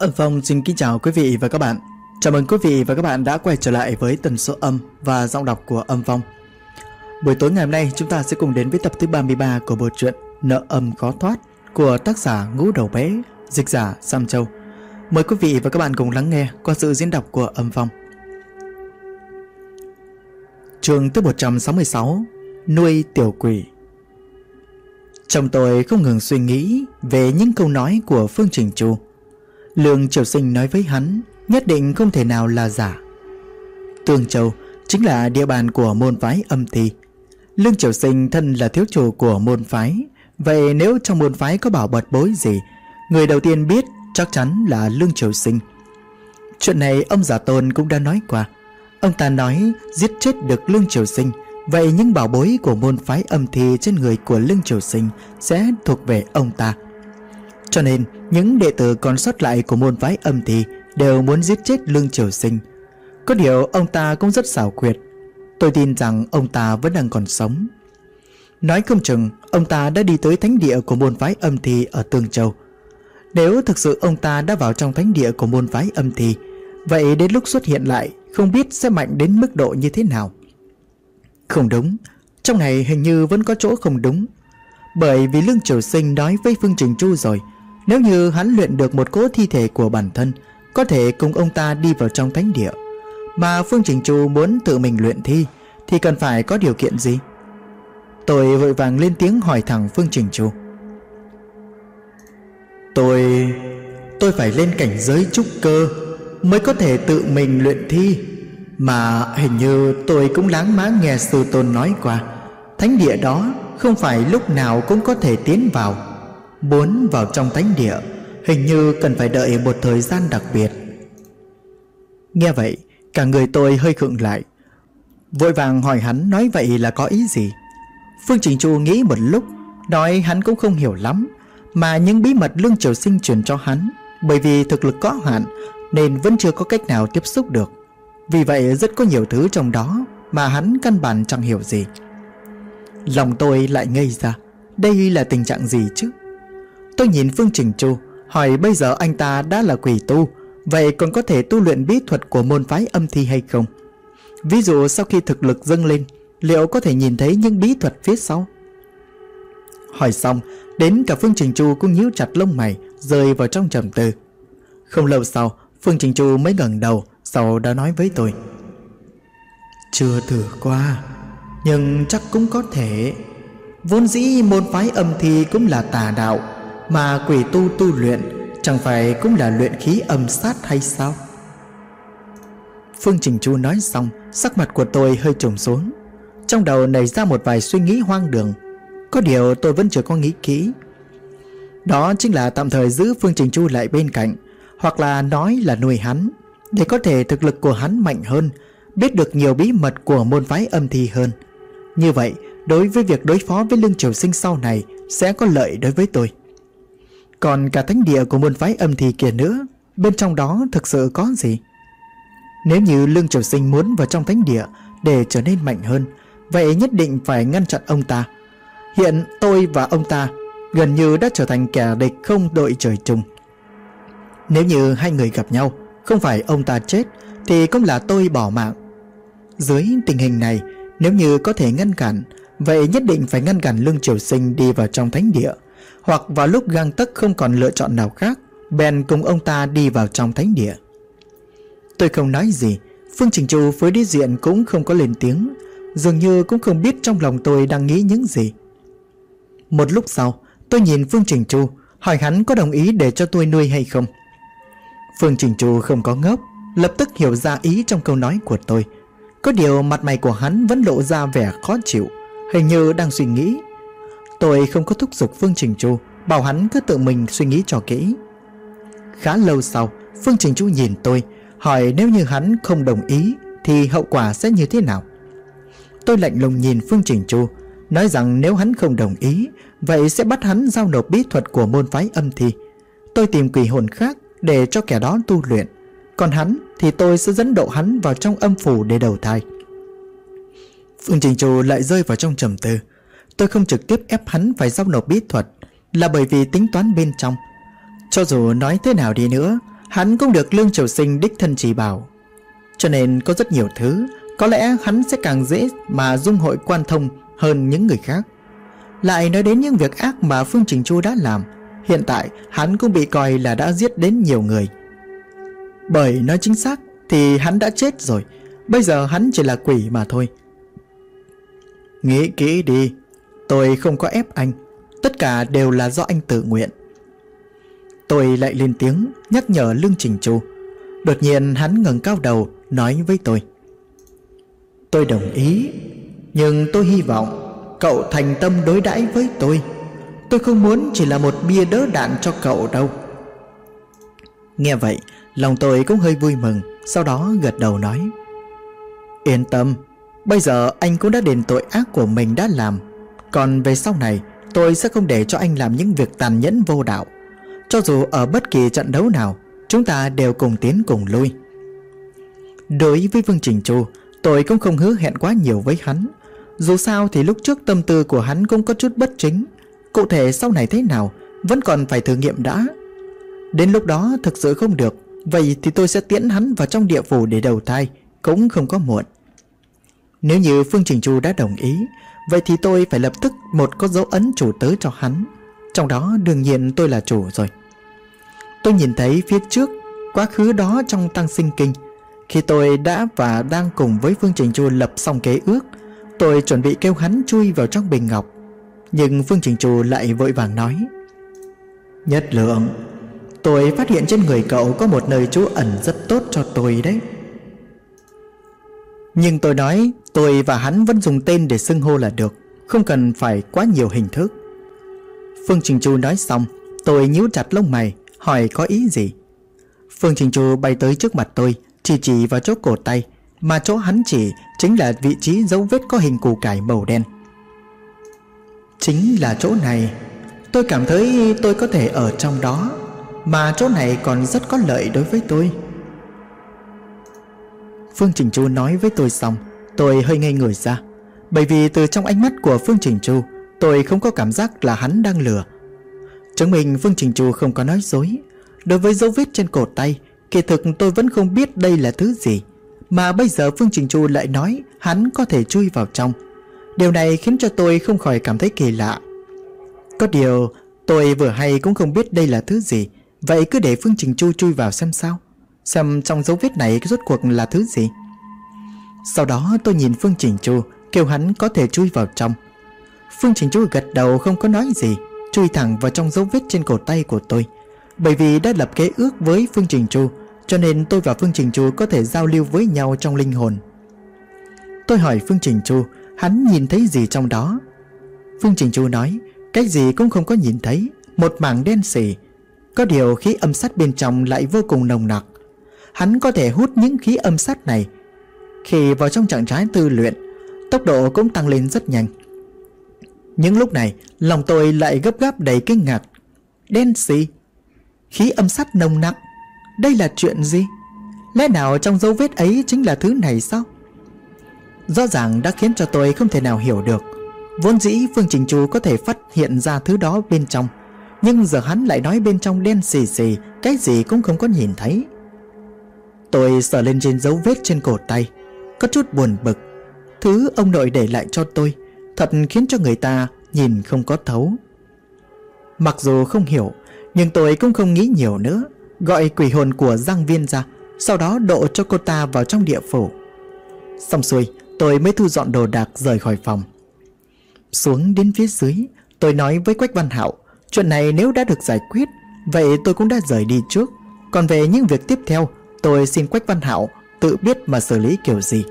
Âm Phong xin kính chào quý vị và các bạn. Chào mừng quý vị và các bạn đã quay trở lại với tần số âm và giọng đọc của Âm Phong. Buổi tối ngày hôm nay chúng ta sẽ cùng đến với tập thứ 33 của bộ truyện Nợ Âm Khó Thoát của tác giả Ngũ Đầu Bé, dịch giả Sam Châu. Mời quý vị và các bạn cùng lắng nghe qua sự diễn đọc của Âm Phong. Chương thứ 166: Nuôi tiểu quỷ. Trong tôi không ngừng suy nghĩ về những câu nói của Phương Trình Chu. Lương Triều Sinh nói với hắn nhất định không thể nào là giả. Tương Châu chính là địa bàn của môn phái Âm Ti. Lương Triều Sinh thân là thiếu chủ của môn phái, vậy nếu trong môn phái có bảo bật bối gì, người đầu tiên biết chắc chắn là Lương Triều Sinh. Chuyện này ông Giả Tôn cũng đã nói qua. Ông ta nói giết chết được Lương Triều Sinh, vậy những bảo bối của môn phái Âm Ti trên người của Lương Triều Sinh sẽ thuộc về ông ta. Cho nên những đệ tử còn sót lại của môn phái Âm Ti đều muốn giết chết Lương Triều Sinh. Có điều ông ta cũng rất xảo quyệt. Tôi tin rằng ông ta vẫn đang còn sống. Nói không chừng ông ta đã đi tới thánh địa của môn phái Âm Ti ở Tương Châu. Nếu thực sự ông ta đã vào trong thánh địa của môn phái Âm Ti, vậy đến lúc xuất hiện lại không biết sẽ mạnh đến mức độ như thế nào. Không đúng, trong này hình như vẫn có chỗ không đúng. Bởi vì Lương Triều Sinh nói với Phương Trình Chu rồi, nếu như hắn luyện được một cỗ thi thể của bản thân, có thể cùng ông ta đi vào trong thánh địa. Mà Phương Trình Chu muốn tự mình luyện thi thì cần phải có điều kiện gì? Tôi vội vàng lên tiếng hỏi thẳng Phương Trình Chu. Tôi phải lên cảnh giới trúc cơ mới có thể tự mình luyện thi. Mà hình như tôi cũng láng máng nghe sư tôn nói qua, thánh địa đó không phải lúc nào cũng có thể tiến vào. Muốn vào trong thánh địa hình như cần phải đợi một thời gian đặc biệt. Nghe vậy cả người tôi hơi khựng lại, vội vàng hỏi hắn nói vậy là có ý gì. Phương Trình Chu nghĩ một lúc, nói hắn cũng không hiểu lắm, mà những bí mật Lương Triều Sinh truyền cho hắn bởi vì thực lực có hạn nên vẫn chưa có cách nào tiếp xúc được. Vì vậy rất có nhiều thứ trong đó mà hắn căn bản chẳng hiểu gì. Lòng tôi lại ngây ra, đây là tình trạng gì chứ? Tôi nhìn Phương Trình Chu, hỏi bây giờ anh ta đã là quỷ tu, vậy còn có thể tu luyện bí thuật của môn phái Âm Ti hay không? Ví dụ sau khi thực lực dâng lên, liệu có thể nhìn thấy những bí thuật phía sau? Hỏi xong, đến cả Phương Trình Chu cũng nhíu chặt lông mày, rơi vào trong trầm tư. Không lâu sau, Phương Trình Chu mới ngẩng đầu, sau đó nói với tôi. Chưa thử qua, nhưng chắc cũng có thể. Vốn dĩ môn phái Âm Ti cũng là tà đạo, mà quỷ tu tu luyện chẳng phải cũng là luyện khí âm sát hay sao? Phương Trình Chu nói xong, sắc mặt của tôi hơi trùng xuống. Trong đầu nảy ra một vài suy nghĩ hoang đường. Có điều tôi vẫn chưa có nghĩ kỹ. Đó chính là tạm thời giữ Phương Trình Chu lại bên cạnh, hoặc là nói là nuôi hắn, để có thể thực lực của hắn mạnh hơn, biết được nhiều bí mật của môn phái Âm Ti hơn. Như vậy đối với việc đối phó với Lương Triều Sinh sau này sẽ có lợi đối với tôi. Còn cả thánh địa của môn phái Âm Ti kia nữa, bên trong đó thực sự có gì? Nếu như Lương Triều Sinh muốn vào trong thánh địa để trở nên mạnh hơn, vậy nhất định phải ngăn chặn ông ta. Hiện tôi và ông ta gần như đã trở thành kẻ địch không đội trời chung. Nếu như hai người gặp nhau, không phải ông ta chết thì cũng là tôi bỏ mạng. Dưới tình hình này, nếu như có thể ngăn cản, vậy nhất định phải ngăn cản Lương Triều Sinh đi vào trong thánh địa, hoặc vào lúc gang tấc không còn lựa chọn nào khác, bèn cùng ông ta đi vào trong thánh địa. Tôi không nói gì. Phương Trình Chu với đối diện cũng không có lên tiếng, dường như cũng không biết trong lòng tôi đang nghĩ những gì. Một lúc sau, tôi nhìn Phương Trình Chu, hỏi hắn có đồng ý để cho tôi nuôi hay không. Phương Trình Chu không có ngốc, lập tức hiểu ra ý trong câu nói của tôi. Có điều mặt mày của hắn vẫn lộ ra vẻ khó chịu, hình như đang suy nghĩ. Tôi không có thúc giục Phương Trình Chu, bảo hắn cứ tự mình suy nghĩ cho kỹ. Khá lâu sau, Phương Trình Chu nhìn tôi, hỏi nếu như hắn không đồng ý thì hậu quả sẽ như thế nào. Tôi lạnh lùng nhìn Phương Trình Chu, nói rằng nếu hắn không đồng ý, vậy sẽ bắt hắn giao nộp bí thuật của môn phái Âm Ti. Tôi tìm quỷ hồn khác để cho kẻ đó tu luyện, còn hắn thì tôi sẽ dẫn độ hắn vào trong âm phủ để đầu thai. Phương Trình Chu lại rơi vào trong trầm tư. Tôi không trực tiếp ép hắn phải giao nộp bí thuật, là bởi vì tính toán bên trong. Cho dù nói thế nào đi nữa, hắn cũng được Lương Triều Sinh đích thân chỉ bảo. Cho nên có rất nhiều thứ có lẽ hắn sẽ càng dễ mà dung hội quan thông hơn những người khác. Lại nói đến những việc ác mà Phương Trình Chu đã làm, hiện tại hắn cũng bị coi là đã giết đến nhiều người. Bởi nói chính xác thì hắn đã chết rồi, bây giờ hắn chỉ là quỷ mà thôi. Nghĩ kỹ đi, tôi không có ép anh, tất cả đều là do anh tự nguyện. Tôi lại lên tiếng nhắc nhở Lương Trình Chu. Đột nhiên hắn ngẩng cao đầu nói với tôi: tôi đồng ý, nhưng tôi hy vọng cậu thành tâm đối đãi với tôi. Tôi không muốn chỉ là một bia đỡ đạn cho cậu đâu. Nghe vậy, lòng tôi cũng hơi vui mừng, sau đó gật đầu nói: yên tâm, bây giờ anh cũng đã đền tội ác của mình đã làm. Còn về sau này, tôi sẽ không để cho anh làm những việc tàn nhẫn vô đạo. Cho dù ở bất kỳ trận đấu nào, chúng ta đều cùng tiến cùng lui. Đối với Vương Trình Chu, tôi cũng không hứa hẹn quá nhiều với hắn. Dù sao thì lúc trước tâm tư của hắn cũng có chút bất chính. Cụ thể sau này thế nào vẫn còn phải thử nghiệm đã. Đến lúc đó thực sự không được, vậy thì tôi sẽ tiễn hắn vào trong địa phủ để đầu thai, cũng không có muộn. Nếu như Phương Trình Chu đã đồng ý, vậy thì tôi phải lập tức một có dấu ấn chủ tớ cho hắn. Trong đó đương nhiên tôi là chủ rồi. Tôi nhìn thấy phía trước quá khứ đó trong Tăng Sinh Kinh. Khi tôi đã và đang cùng với Phương Trình Chu lập xong kế ước, tôi chuẩn bị kêu hắn chui vào trong bình ngọc. Nhưng Phương Trình Chu lại vội vàng nói: Nhất Lượng, tôi phát hiện trên người cậu có một nơi trú ẩn rất tốt cho tôi đấy. Nhưng tôi nói tôi và hắn vẫn dùng tên để xưng hô là được, không cần phải quá nhiều hình thức. Phương Trình Chu nói xong, tôi nhíu chặt lông mày, hỏi có ý gì. Phương Trình Chu bay tới trước mặt tôi, chỉ vào chỗ cổ tay, mà chỗ hắn chỉ chính là vị trí dấu vết có hình củ cải màu đen. Chính là chỗ này. Tôi cảm thấy tôi có thể ở trong đó, mà chỗ này còn rất có lợi đối với tôi. Phương Trình Chu nói với tôi xong, tôi hơi ngây người ra. Bởi vì từ trong ánh mắt của Phương Trình Chu, tôi không có cảm giác là hắn đang lừa. Chứng minh Phương Trình Chu không có nói dối. Đối với dấu vết trên cổ tay, kỳ thực tôi vẫn không biết đây là thứ gì, mà bây giờ Phương Trình Chu lại nói hắn có thể chui vào trong. Điều này khiến cho tôi không khỏi cảm thấy kỳ lạ. Có điều tôi vừa hay cũng không biết đây là thứ gì, vậy cứ để Phương Trình Chu chui vào xem sao, xem trong dấu vết này rốt cuộc là thứ gì. Sau đó tôi nhìn Phương Trình Chu, kêu hắn có thể chui vào trong. Phương Trình Chu gật đầu không có nói gì, chui thẳng vào trong dấu vết trên cổ tay của tôi. Bởi vì đã lập kế ước với Phương Trình Chu, cho nên tôi và Phương Trình Chu có thể giao lưu với nhau trong linh hồn. Tôi hỏi Phương Trình Chu hắn nhìn thấy gì trong đó. Phương Trình Chu nói cái gì cũng không có nhìn thấy, một mảng đen sì. Có điều khí âm sát bên trong lại vô cùng nồng nặc. Hắn có thể hút những khí âm sát này. Khi vào trong trạng thái tu luyện, tốc độ cũng tăng lên rất nhanh. Những lúc này lòng tôi lại gấp gáp đầy kinh ngạc. Đen sì, khí âm sát nồng nặc, đây là chuyện gì? Lẽ nào trong dấu vết ấy chính là thứ này sao? Rõ ràng đã khiến cho tôi không thể nào hiểu được. Vốn dĩ Phương Trình Chu có thể phát hiện ra thứ đó bên trong, nhưng giờ hắn lại nói bên trong đen xì xì, cái gì cũng không có nhìn thấy. Tôi sờ lên trên dấu vết trên cổ tay, có chút buồn bực. Thứ ông nội để lại cho tôi thật khiến cho người ta nhìn không có thấu. Mặc dù không hiểu, nhưng tôi cũng không nghĩ nhiều nữa, gọi quỷ hồn của Giang Viên ra, sau đó độ cho cô ta vào trong địa phủ. Xong xuôi, tôi mới thu dọn đồ đạc rời khỏi phòng. Xuống đến phía dưới, tôi nói với Quách Văn Hạo, chuyện này nếu đã được giải quyết, vậy tôi cũng đã rời đi trước. Còn về những việc tiếp theo, tôi xin Quách Văn Hạo tự biết mà xử lý kiểu gì.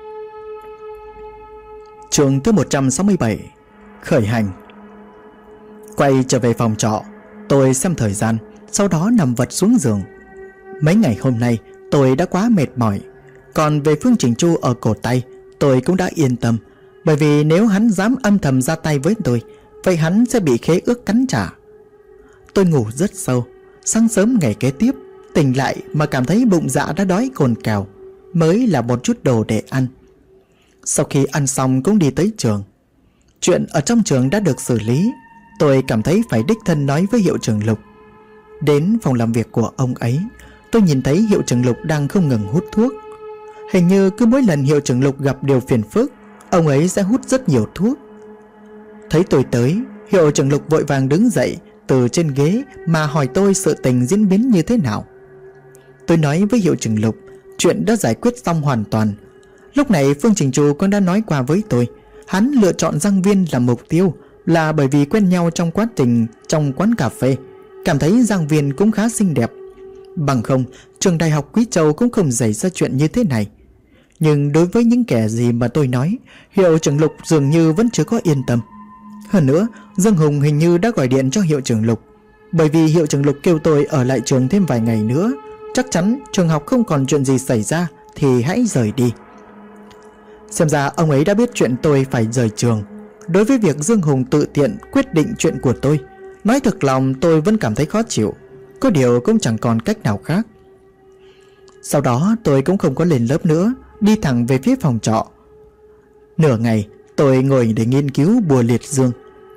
Chương thứ 167, khởi hành. Quay trở về phòng trọ, tôi xem thời gian, sau đó nằm vật xuống giường. Mấy ngày hôm nay tôi đã quá mệt mỏi. Còn về Phương Trình Chu ở cổ tay, tôi cũng đã yên tâm. Bởi vì nếu hắn dám âm thầm ra tay với tôi, vậy hắn sẽ bị khế ước cắn trả. Tôi ngủ rất sâu. Sáng sớm ngày kế tiếp, tỉnh lại mà cảm thấy bụng dạ đã đói cồn cào, mới là một chút đồ để ăn. Sau khi ăn xong cũng đi tới trường. Chuyện ở trong trường đã được xử lý. Tôi cảm thấy phải đích thân nói với hiệu trưởng Lục. Đến phòng làm việc của ông ấy, tôi nhìn thấy Hiệu trưởng Lục đang không ngừng hút thuốc. Hình như cứ mỗi lần Hiệu trưởng Lục gặp điều phiền phức, ông ấy sẽ hút rất nhiều thuốc. Thấy tôi tới, Hiệu trưởng Lục vội vàng đứng dậy từ trên ghế mà hỏi tôi sự tình diễn biến như thế nào. Tôi nói với Hiệu trưởng Lục chuyện đã giải quyết xong hoàn toàn. Lúc này Phương Trình Chu cũng đã nói qua với tôi, hắn lựa chọn Giang Viên làm mục tiêu là bởi vì quen nhau trong quá trình trong quán cà phê, cảm thấy Giang Viên cũng khá xinh đẹp. Bằng không, trường đại học Quý Châu cũng không xảy ra chuyện như thế này. Nhưng đối với những kẻ gì mà tôi nói, Hiệu trưởng Lục dường như vẫn chưa có yên tâm. Hơn nữa, Dương Hùng hình như đã gọi điện cho Hiệu trưởng Lục, bởi vì Hiệu trưởng Lục kêu tôi ở lại trường thêm vài ngày nữa. Chắc chắn trường học không còn chuyện gì xảy ra thì hãy rời đi. Xem ra ông ấy đã biết chuyện tôi phải rời trường. Đối với việc Dương Hùng tự tiện quyết định chuyện của tôi, nói thực lòng tôi vẫn cảm thấy khó chịu. Có điều cũng chẳng còn cách nào khác. Sau đó tôi cũng không có lên lớp nữa, đi thẳng về phía phòng trọ. Nửa ngày tôi ngồi để nghiên cứu bùa liệt dương.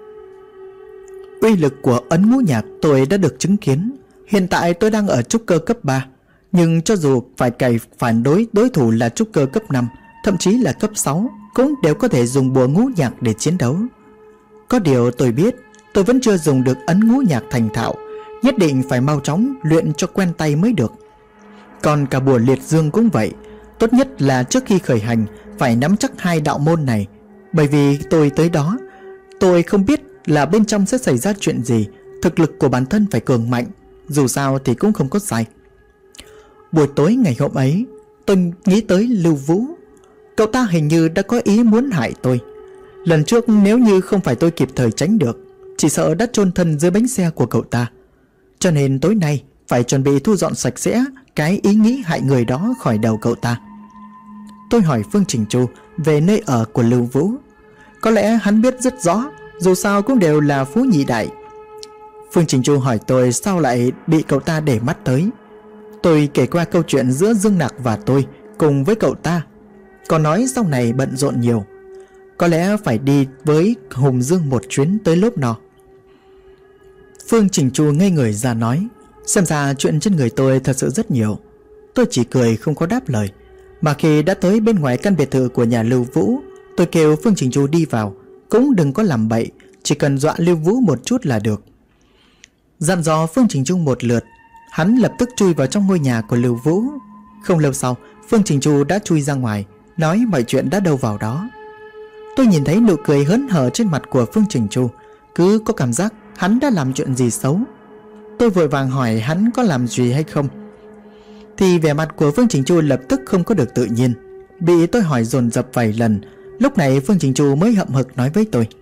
Uy lực của ấn ngũ nhạc tôi đã được chứng kiến. Hiện tại tôi đang ở trúc cơ cấp 3, nhưng cho dù phải cày phản đối thủ là trúc cơ cấp 5, thậm chí là cấp 6, cũng đều có thể dùng bùa ngũ nhạc để chiến đấu. Có điều tôi biết tôi vẫn chưa dùng được ấn ngũ nhạc thành thạo, nhất định phải mau chóng luyện cho quen tay mới được. Còn cả bùa liệt dương cũng vậy, tốt nhất là trước khi khởi hành phải nắm chắc hai đạo môn này, bởi vì tôi tới đó, tôi không biết là bên trong sẽ xảy ra chuyện gì. Thực lực của bản thân phải cường mạnh, dù sao thì cũng không có sai. Buổi tối ngày hôm ấy, tôi nghĩ tới Lưu Vũ. Cậu ta hình như đã có ý muốn hại tôi. Lần trước nếu như không phải tôi kịp thời tránh được, chỉ sợ đã chôn thân dưới bánh xe của cậu ta. Cho nên tối nay phải chuẩn bị thu dọn sạch sẽ cái ý nghĩ hại người đó khỏi đầu cậu ta. Tôi hỏi Phương Trình Chu về nơi ở của Lưu Vũ. Có lẽ hắn biết rất rõ, dù sao cũng đều là phú nhị đại. Phương Trình Chu hỏi tôi sao lại bị cậu ta để mắt tới. Tôi kể qua câu chuyện giữa Dương Nặc và tôi cùng với cậu ta, còn nói sau này bận rộn nhiều, có lẽ phải đi với Hùng Dương một chuyến tới lớp nọ. Phương Trình Chu ngây người ra nói, xem ra chuyện trên người tôi thật sự rất nhiều. Tôi chỉ cười không có đáp lời. Mà khi đã tới bên ngoài căn biệt thự của nhà Lưu Vũ, tôi kêu Phương Trình Chu đi vào, cũng đừng có làm bậy, chỉ cần dọa Lưu Vũ một chút là được. Dặn dò Phương Trình Chu một lượt, hắn lập tức chui vào trong ngôi nhà của Lưu Vũ. Không lâu sau, Phương Trình Chu đã chui ra ngoài, nói mọi chuyện đã đâu vào đó. Tôi nhìn thấy nụ cười hớn hở trên mặt của Phương Trình Chu, cứ có cảm giác hắn đã làm chuyện gì xấu. Tôi vội vàng hỏi hắn có làm gì hay không, thì vẻ mặt của Phương Trình Chu lập tức không có được tự nhiên, bị tôi hỏi dồn dập vài lần. Lúc này Phương Trình Chu mới hậm hực nói với tôi,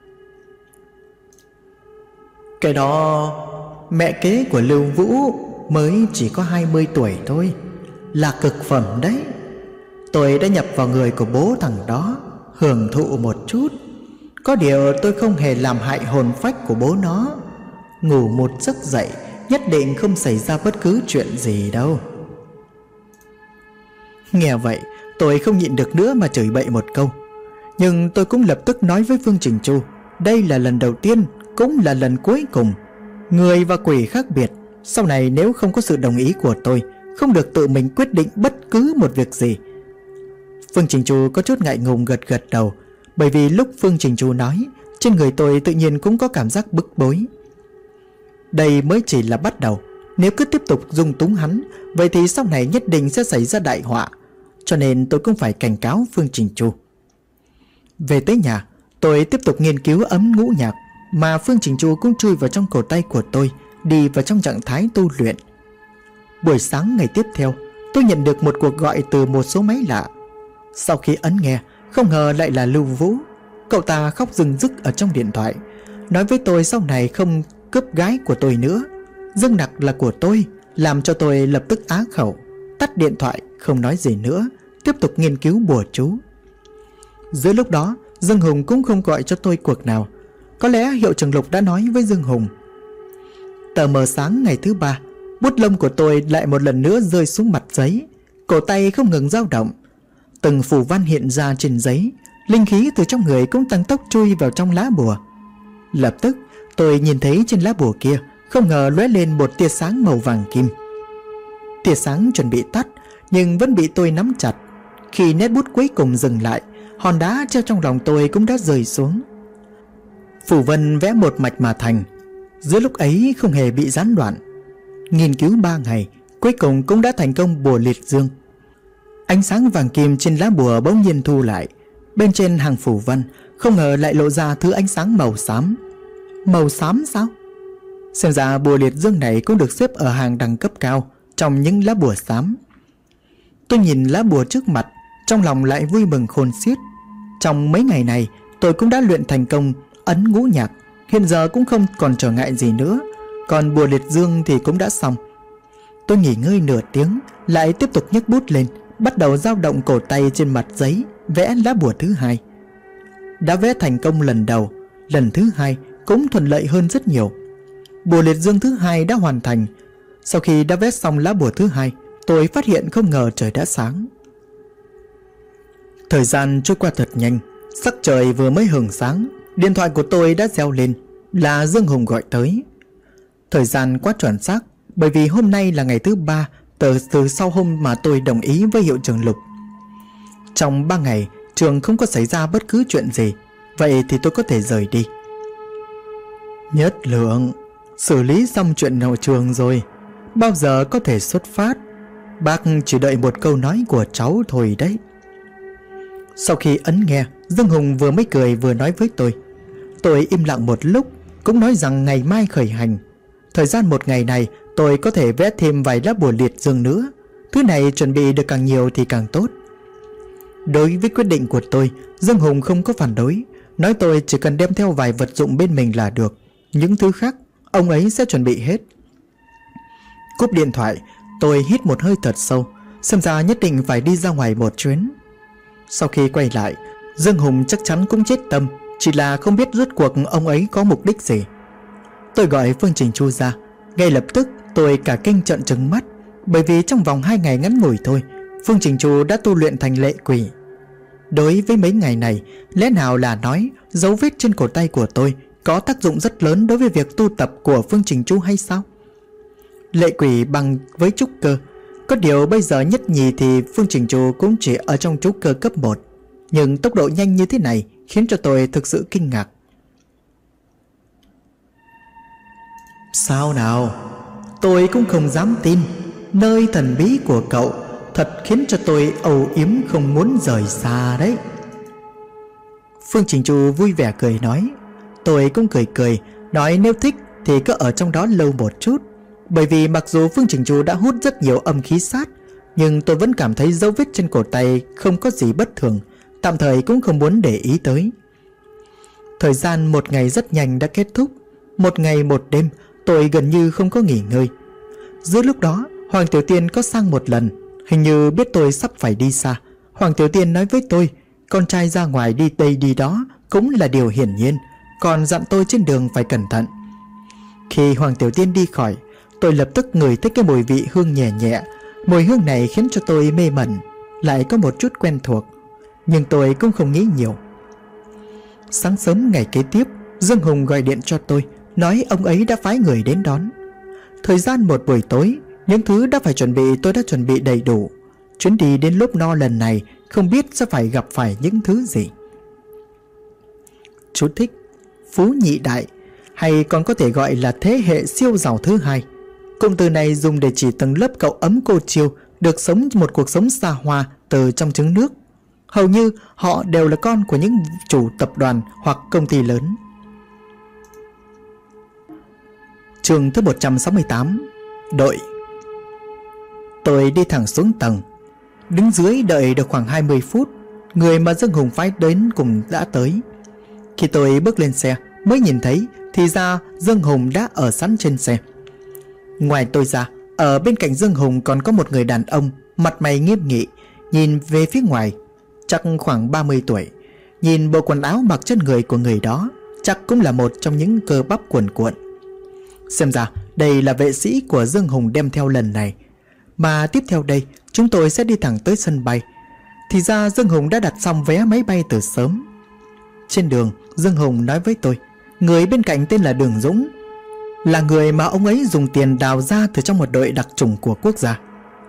cái đó mẹ kế của Lưu Vũ mới chỉ có 20 tuổi thôi, là cực phẩm đấy. Tôi đã nhập vào người của bố thằng đó, hưởng thụ một chút. Có điều tôi không hề làm hại hồn phách của bố nó. Ngủ một giấc dậy nhất định không xảy ra bất cứ chuyện gì đâu. Nghe vậy tôi không nhịn được nữa mà chửi bậy một câu. Nhưng tôi cũng lập tức nói với Phương Trình Chu, đây là lần đầu tiên, cũng là lần cuối cùng. Người và quỷ khác biệt, sau này nếu không có sự đồng ý của tôi, không được tự mình quyết định bất cứ một việc gì. Phương Trình Chu có chút ngại ngùng gật gật đầu, bởi vì lúc Phương Trình Chu nói, trên người tôi tự nhiên cũng có cảm giác bức bối. Đây mới chỉ là bắt đầu, nếu cứ tiếp tục dung túng hắn, vậy thì sau này nhất định sẽ xảy ra đại họa. Cho nên tôi cũng phải cảnh cáo Phương Trình Chu. Về tới nhà, tôi tiếp tục nghiên cứu ấm ngũ nhạc, mà Phương Trình Chu cũng chui vào trong cổ tay của tôi, đi vào trong trạng thái tu luyện. Buổi sáng ngày tiếp theo, tôi nhận được một cuộc gọi từ một số máy lạ. Sau khi ấn nghe, không ngờ lại là Lưu Vũ. Cậu ta khóc rưng rức ở trong điện thoại, nói với tôi sau này không cướp gái của tôi nữa. Dương Nặc là của tôi, làm cho tôi lập tức á khẩu, tắt điện thoại không nói gì nữa, tiếp tục nghiên cứu bùa chú. Giữa lúc đó, Dương Hùng cũng không gọi cho tôi cuộc nào. Có lẽ Hiệu trưởng Lục đã nói với Dương Hùng. Tờ mờ sáng ngày thứ 3, bút lông của tôi lại một lần nữa rơi xuống mặt giấy, cổ tay không ngừng dao động. Từng phù văn hiện ra trên giấy, linh khí từ trong người cũng tăng tốc chui vào trong lá bùa. Lập tức tôi nhìn thấy trên lá bùa kia không ngờ lóe lên một tia sáng màu vàng kim. Tia sáng chuẩn bị tắt nhưng vẫn bị tôi nắm chặt. Khi nét bút cuối cùng dừng lại, hòn đá treo trong lòng tôi cũng đã rơi xuống. Phù vân vẽ một mạch mà thành, giữa lúc ấy không hề bị gián đoạn. Nghiên cứu 3 ngày, cuối cùng cũng đã thành công bùa liệt dương. Ánh sáng vàng kim trên lá bùa bỗng nhiên thu lại. Bên trên hàng phù văn không ngờ lại lộ ra thứ ánh sáng màu xám. Màu xám sao? Xem ra bùa liệt dương này cũng được xếp ở hàng đẳng cấp cao trong những lá bùa xám. Tôi nhìn lá bùa trước mặt, trong lòng lại vui mừng khôn xiết. Trong mấy ngày này tôi cũng đã luyện thành công ấn ngũ nhạc, hiện giờ cũng không còn trở ngại gì nữa. Còn bùa liệt dương thì cũng đã xong. Tôi nghỉ ngơi nửa tiếng, lại tiếp tục nhấc bút lên, bắt đầu dao động cổ tay trên mặt giấy, vẽ lá bùa thứ hai. Đã vẽ thành công lần đầu, lần thứ hai cũng thuận lợi hơn rất nhiều. Bùa liệt dương thứ hai đã hoàn thành. Sau khi đã vẽ xong lá bùa thứ hai, tôi phát hiện không ngờ trời đã sáng. Thời gian trôi qua thật nhanh, sắc trời vừa mới hửng sáng, điện thoại của tôi đã reo lên, là Dương Hùng gọi tới. Thời gian quá chuẩn xác, bởi vì hôm nay là ngày thứ 3 từ sau hôm mà tôi đồng ý với hiệu trưởng Lục. Trong 3 ngày, trường không có xảy ra bất cứ chuyện gì, vậy thì tôi có thể rời đi. Nhất Lượng, xử lý xong chuyện nội trường rồi, bao giờ có thể xuất phát? Bác chỉ đợi một câu nói của cháu thôi đấy. Sau khi ấn nghe, Dương Hùng vừa mới cười vừa nói với tôi. Tôi im lặng một lúc, cũng nói rằng ngày mai khởi hành. Thời gian một ngày này tôi có thể vẽ thêm vài lá bùa liệt dương nữa. Thứ này chuẩn bị được càng nhiều thì càng tốt. Đối với quyết định của tôi, Dương Hùng không có phản đối, nói tôi chỉ cần đem theo vài vật dụng bên mình là được. Những thứ khác ông ấy sẽ chuẩn bị hết. Cúp điện thoại, tôi hít một hơi thật sâu, xem ra nhất định phải đi ra ngoài một chuyến. Sau khi quay lại, Dương Hùng chắc chắn cũng chết tâm, chỉ là không biết rốt cuộc ông ấy có mục đích gì. Tôi gọi Phương Trình Chu ra. Ngay lập tức tôi cả kinh trợn trừng mắt, bởi vì trong vòng 2 ngày ngắn ngủi thôi, Phương Trình Chu đã tu luyện thành lệ quỷ. Đối với mấy ngày này, lẽ nào là nói dấu vết trên cổ tay của tôi có tác dụng rất lớn đối với việc tu tập của Phương Trình Chu hay sao? Lệ quỷ bằng với trúc cơ, có điều bây giờ nhất nhì thì Phương Trình Chu cũng chỉ ở trong trúc cơ cấp 1, nhưng tốc độ nhanh như thế này khiến cho tôi thực sự kinh ngạc. Sao nào? Tôi cũng không dám tin. Nơi thần bí của cậu thật khiến cho tôi âu yếm không muốn rời xa đấy. Phương Trình Chu vui vẻ cười nói. Tôi cũng cười nói nếu thích thì cứ ở trong đó lâu một chút. Bởi vì mặc dù Phương Trình Chu đã hút rất nhiều âm khí sát, nhưng tôi vẫn cảm thấy dấu vết trên cổ tay không có gì bất thường, tạm thời cũng không muốn để ý tới. Thời gian một ngày rất nhanh đã kết thúc. Một ngày một đêm tôi gần như không có nghỉ ngơi. Giữa lúc đó Hoàng Tiểu Tiên có sang một lần, hình như biết tôi sắp phải đi xa. Hoàng Tiểu Tiên nói với tôi, con trai ra ngoài đi đây đi đó cũng là điều hiển nhiên, còn dặn tôi trên đường phải cẩn thận. Khi Hoàng Tiểu Tiên đi khỏi, tôi lập tức ngửi thấy cái mùi vị hương nhẹ nhẹ. Mùi hương này khiến cho tôi mê mẩn, lại có một chút quen thuộc, nhưng tôi cũng không nghĩ nhiều. Sáng sớm ngày kế tiếp, Dương Hùng gọi điện cho tôi, nói ông ấy đã phái người đến đón. Thời gian một buổi tối, những thứ đã phải chuẩn bị tôi đã chuẩn bị đầy đủ. Chuyến đi đến Lốp No lần này không biết sẽ phải gặp phải những thứ gì. Chú thích: Phú Nhị Đại, hay còn có thể gọi là thế hệ siêu giàu thứ hai. Cụm từ này dùng để chỉ tầng lớp cậu ấm cô chiêu được sống một cuộc sống xa hoa từ trong trứng nước. Hầu như họ đều là con của những chủ tập đoàn hoặc công ty lớn. Chương thứ 168: Đội. Tôi đi thẳng xuống tầng, đứng dưới đợi được khoảng 20 phút. Người mà Dương Hùng phái đến cùng đã tới. Khi tôi bước lên xe mới nhìn thấy, thì ra Dương Hùng đã ở sẵn trên xe. Ngoài tôi ra, ở bên cạnh Dương Hùng còn có một người đàn ông, mặt mày nghiêm nghị, nhìn về phía ngoài, chắc khoảng 30 tuổi. Nhìn bộ quần áo mặc trên người của người đó, chắc cũng là một trong những cơ bắp cuồn cuộn. Xem ra đây là vệ sĩ của Dương Hùng đem theo lần này. Mà tiếp theo đây chúng tôi sẽ đi thẳng tới sân bay. Thì ra Dương Hùng đã đặt xong vé máy bay từ sớm. Trên đường, Dương Hùng nói với tôi, người bên cạnh tên là Đường Dũng, là người mà ông ấy dùng tiền đào ra từ trong một đội đặc chủng của quốc gia.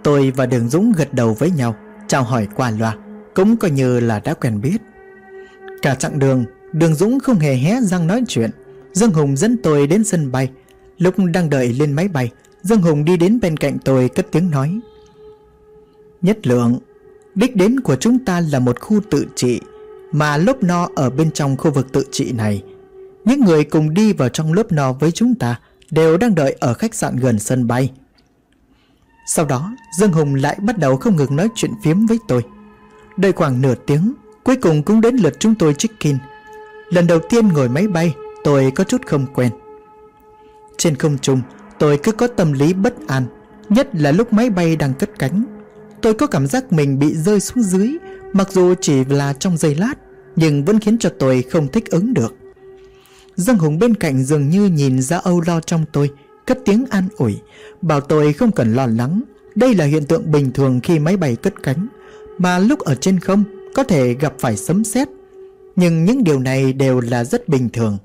Tôi và Đường Dũng gật đầu với nhau, chào hỏi qua loa, cũng coi như là đã quen biết. Cả chặng đường, Đường Dũng không hề hé răng nói chuyện. Dương Hùng dẫn tôi đến sân bay. Lúc đang đợi lên máy bay, Dương Hùng đi đến bên cạnh tôi cất tiếng nói: Nhất Lượng, đích đến của chúng ta là một khu tự trị, mà lớp no ở bên trong khu vực tự trị này. Những người cùng đi vào trong lớp no với chúng ta đều đang đợi ở khách sạn gần sân bay. Sau đó Dương Hùng lại bắt đầu không ngừng nói chuyện phiếm với tôi. Đợi khoảng nửa tiếng, cuối cùng cũng đến lượt chúng tôi check-in. Lần đầu tiên ngồi máy bay, tôi có chút không quen. Trên không trung, tôi cứ có tâm lý bất an, nhất là lúc máy bay đang cất cánh. Tôi có cảm giác mình bị rơi xuống dưới, mặc dù chỉ là trong giây lát, nhưng vẫn khiến cho tôi không thích ứng được. Dương Hùng bên cạnh dường như nhìn ra âu lo trong tôi, cất tiếng an ủi, bảo tôi không cần lo lắng. Đây là hiện tượng bình thường khi máy bay cất cánh, mà lúc ở trên không có thể gặp phải sấm sét, nhưng những điều này đều là rất bình thường.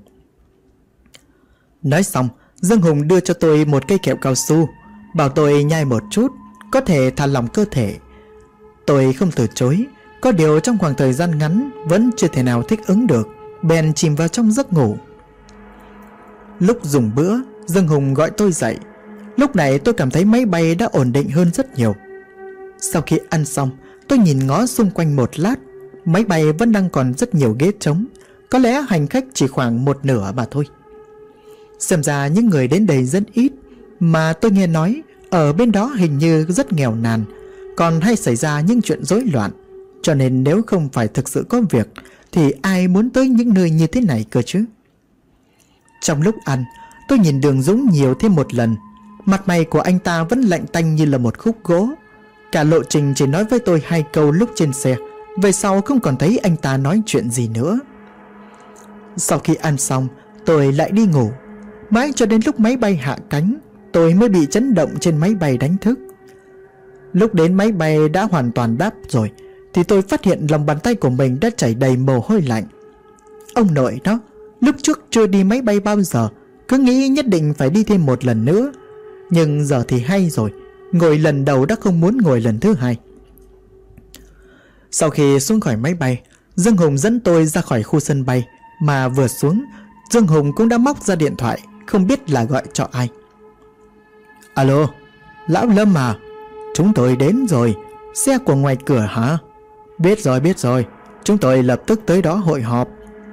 Nói xong, Dương Hùng đưa cho tôi một cây kẹo cao su, bảo tôi nhai một chút, có thể thả lỏng cơ thể. Tôi không từ chối, có điều trong khoảng thời gian ngắn vẫn chưa thể nào thích ứng được, bèn chìm vào trong giấc ngủ. Lúc dùng bữa, Dương Hùng gọi tôi dậy. Lúc này tôi cảm thấy máy bay đã ổn định hơn rất nhiều. Sau khi ăn xong, tôi nhìn ngó xung quanh một lát. Máy bay vẫn đang còn rất nhiều ghế trống, có lẽ hành khách chỉ khoảng một nửa mà thôi. Xem ra những người đến đây rất ít, mà tôi nghe nói ở bên đó hình như rất nghèo nàn, còn hay xảy ra những chuyện rối loạn. Cho nên nếu không phải thực sự có việc thì ai muốn tới những nơi như thế này cơ chứ. Trong lúc ăn, tôi nhìn Đường Dũng nhiều thêm một lần. Mặt mày của anh ta vẫn lạnh tanh như là một khúc gỗ. Cả lộ trình chỉ nói với tôi 2 câu lúc trên xe, về sau không còn thấy anh ta nói chuyện gì nữa. Sau khi ăn xong, tôi lại đi ngủ. Mãi cho đến lúc máy bay hạ cánh, tôi mới bị chấn động trên máy bay đánh thức. Lúc đến máy bay đã hoàn toàn đáp rồi, thì tôi phát hiện lòng bàn tay của mình đã chảy đầy mồ hôi lạnh. Ông nội đó, lúc trước chưa đi máy bay bao giờ, cứ nghĩ nhất định phải đi thêm một lần nữa. Nhưng giờ thì hay rồi, ngồi lần đầu đã không muốn ngồi lần thứ hai. Sau khi xuống khỏi máy bay, Dương Hùng dẫn tôi ra khỏi khu sân bay. Mà vừa xuống, Dương Hùng cũng đã móc ra điện thoại, không biết là gọi cho ai. Alo, Lão Lâm à, chúng tôi đến rồi. Xe của ngoài cửa hả? Biết rồi, chúng tôi lập tức tới đó hội họp.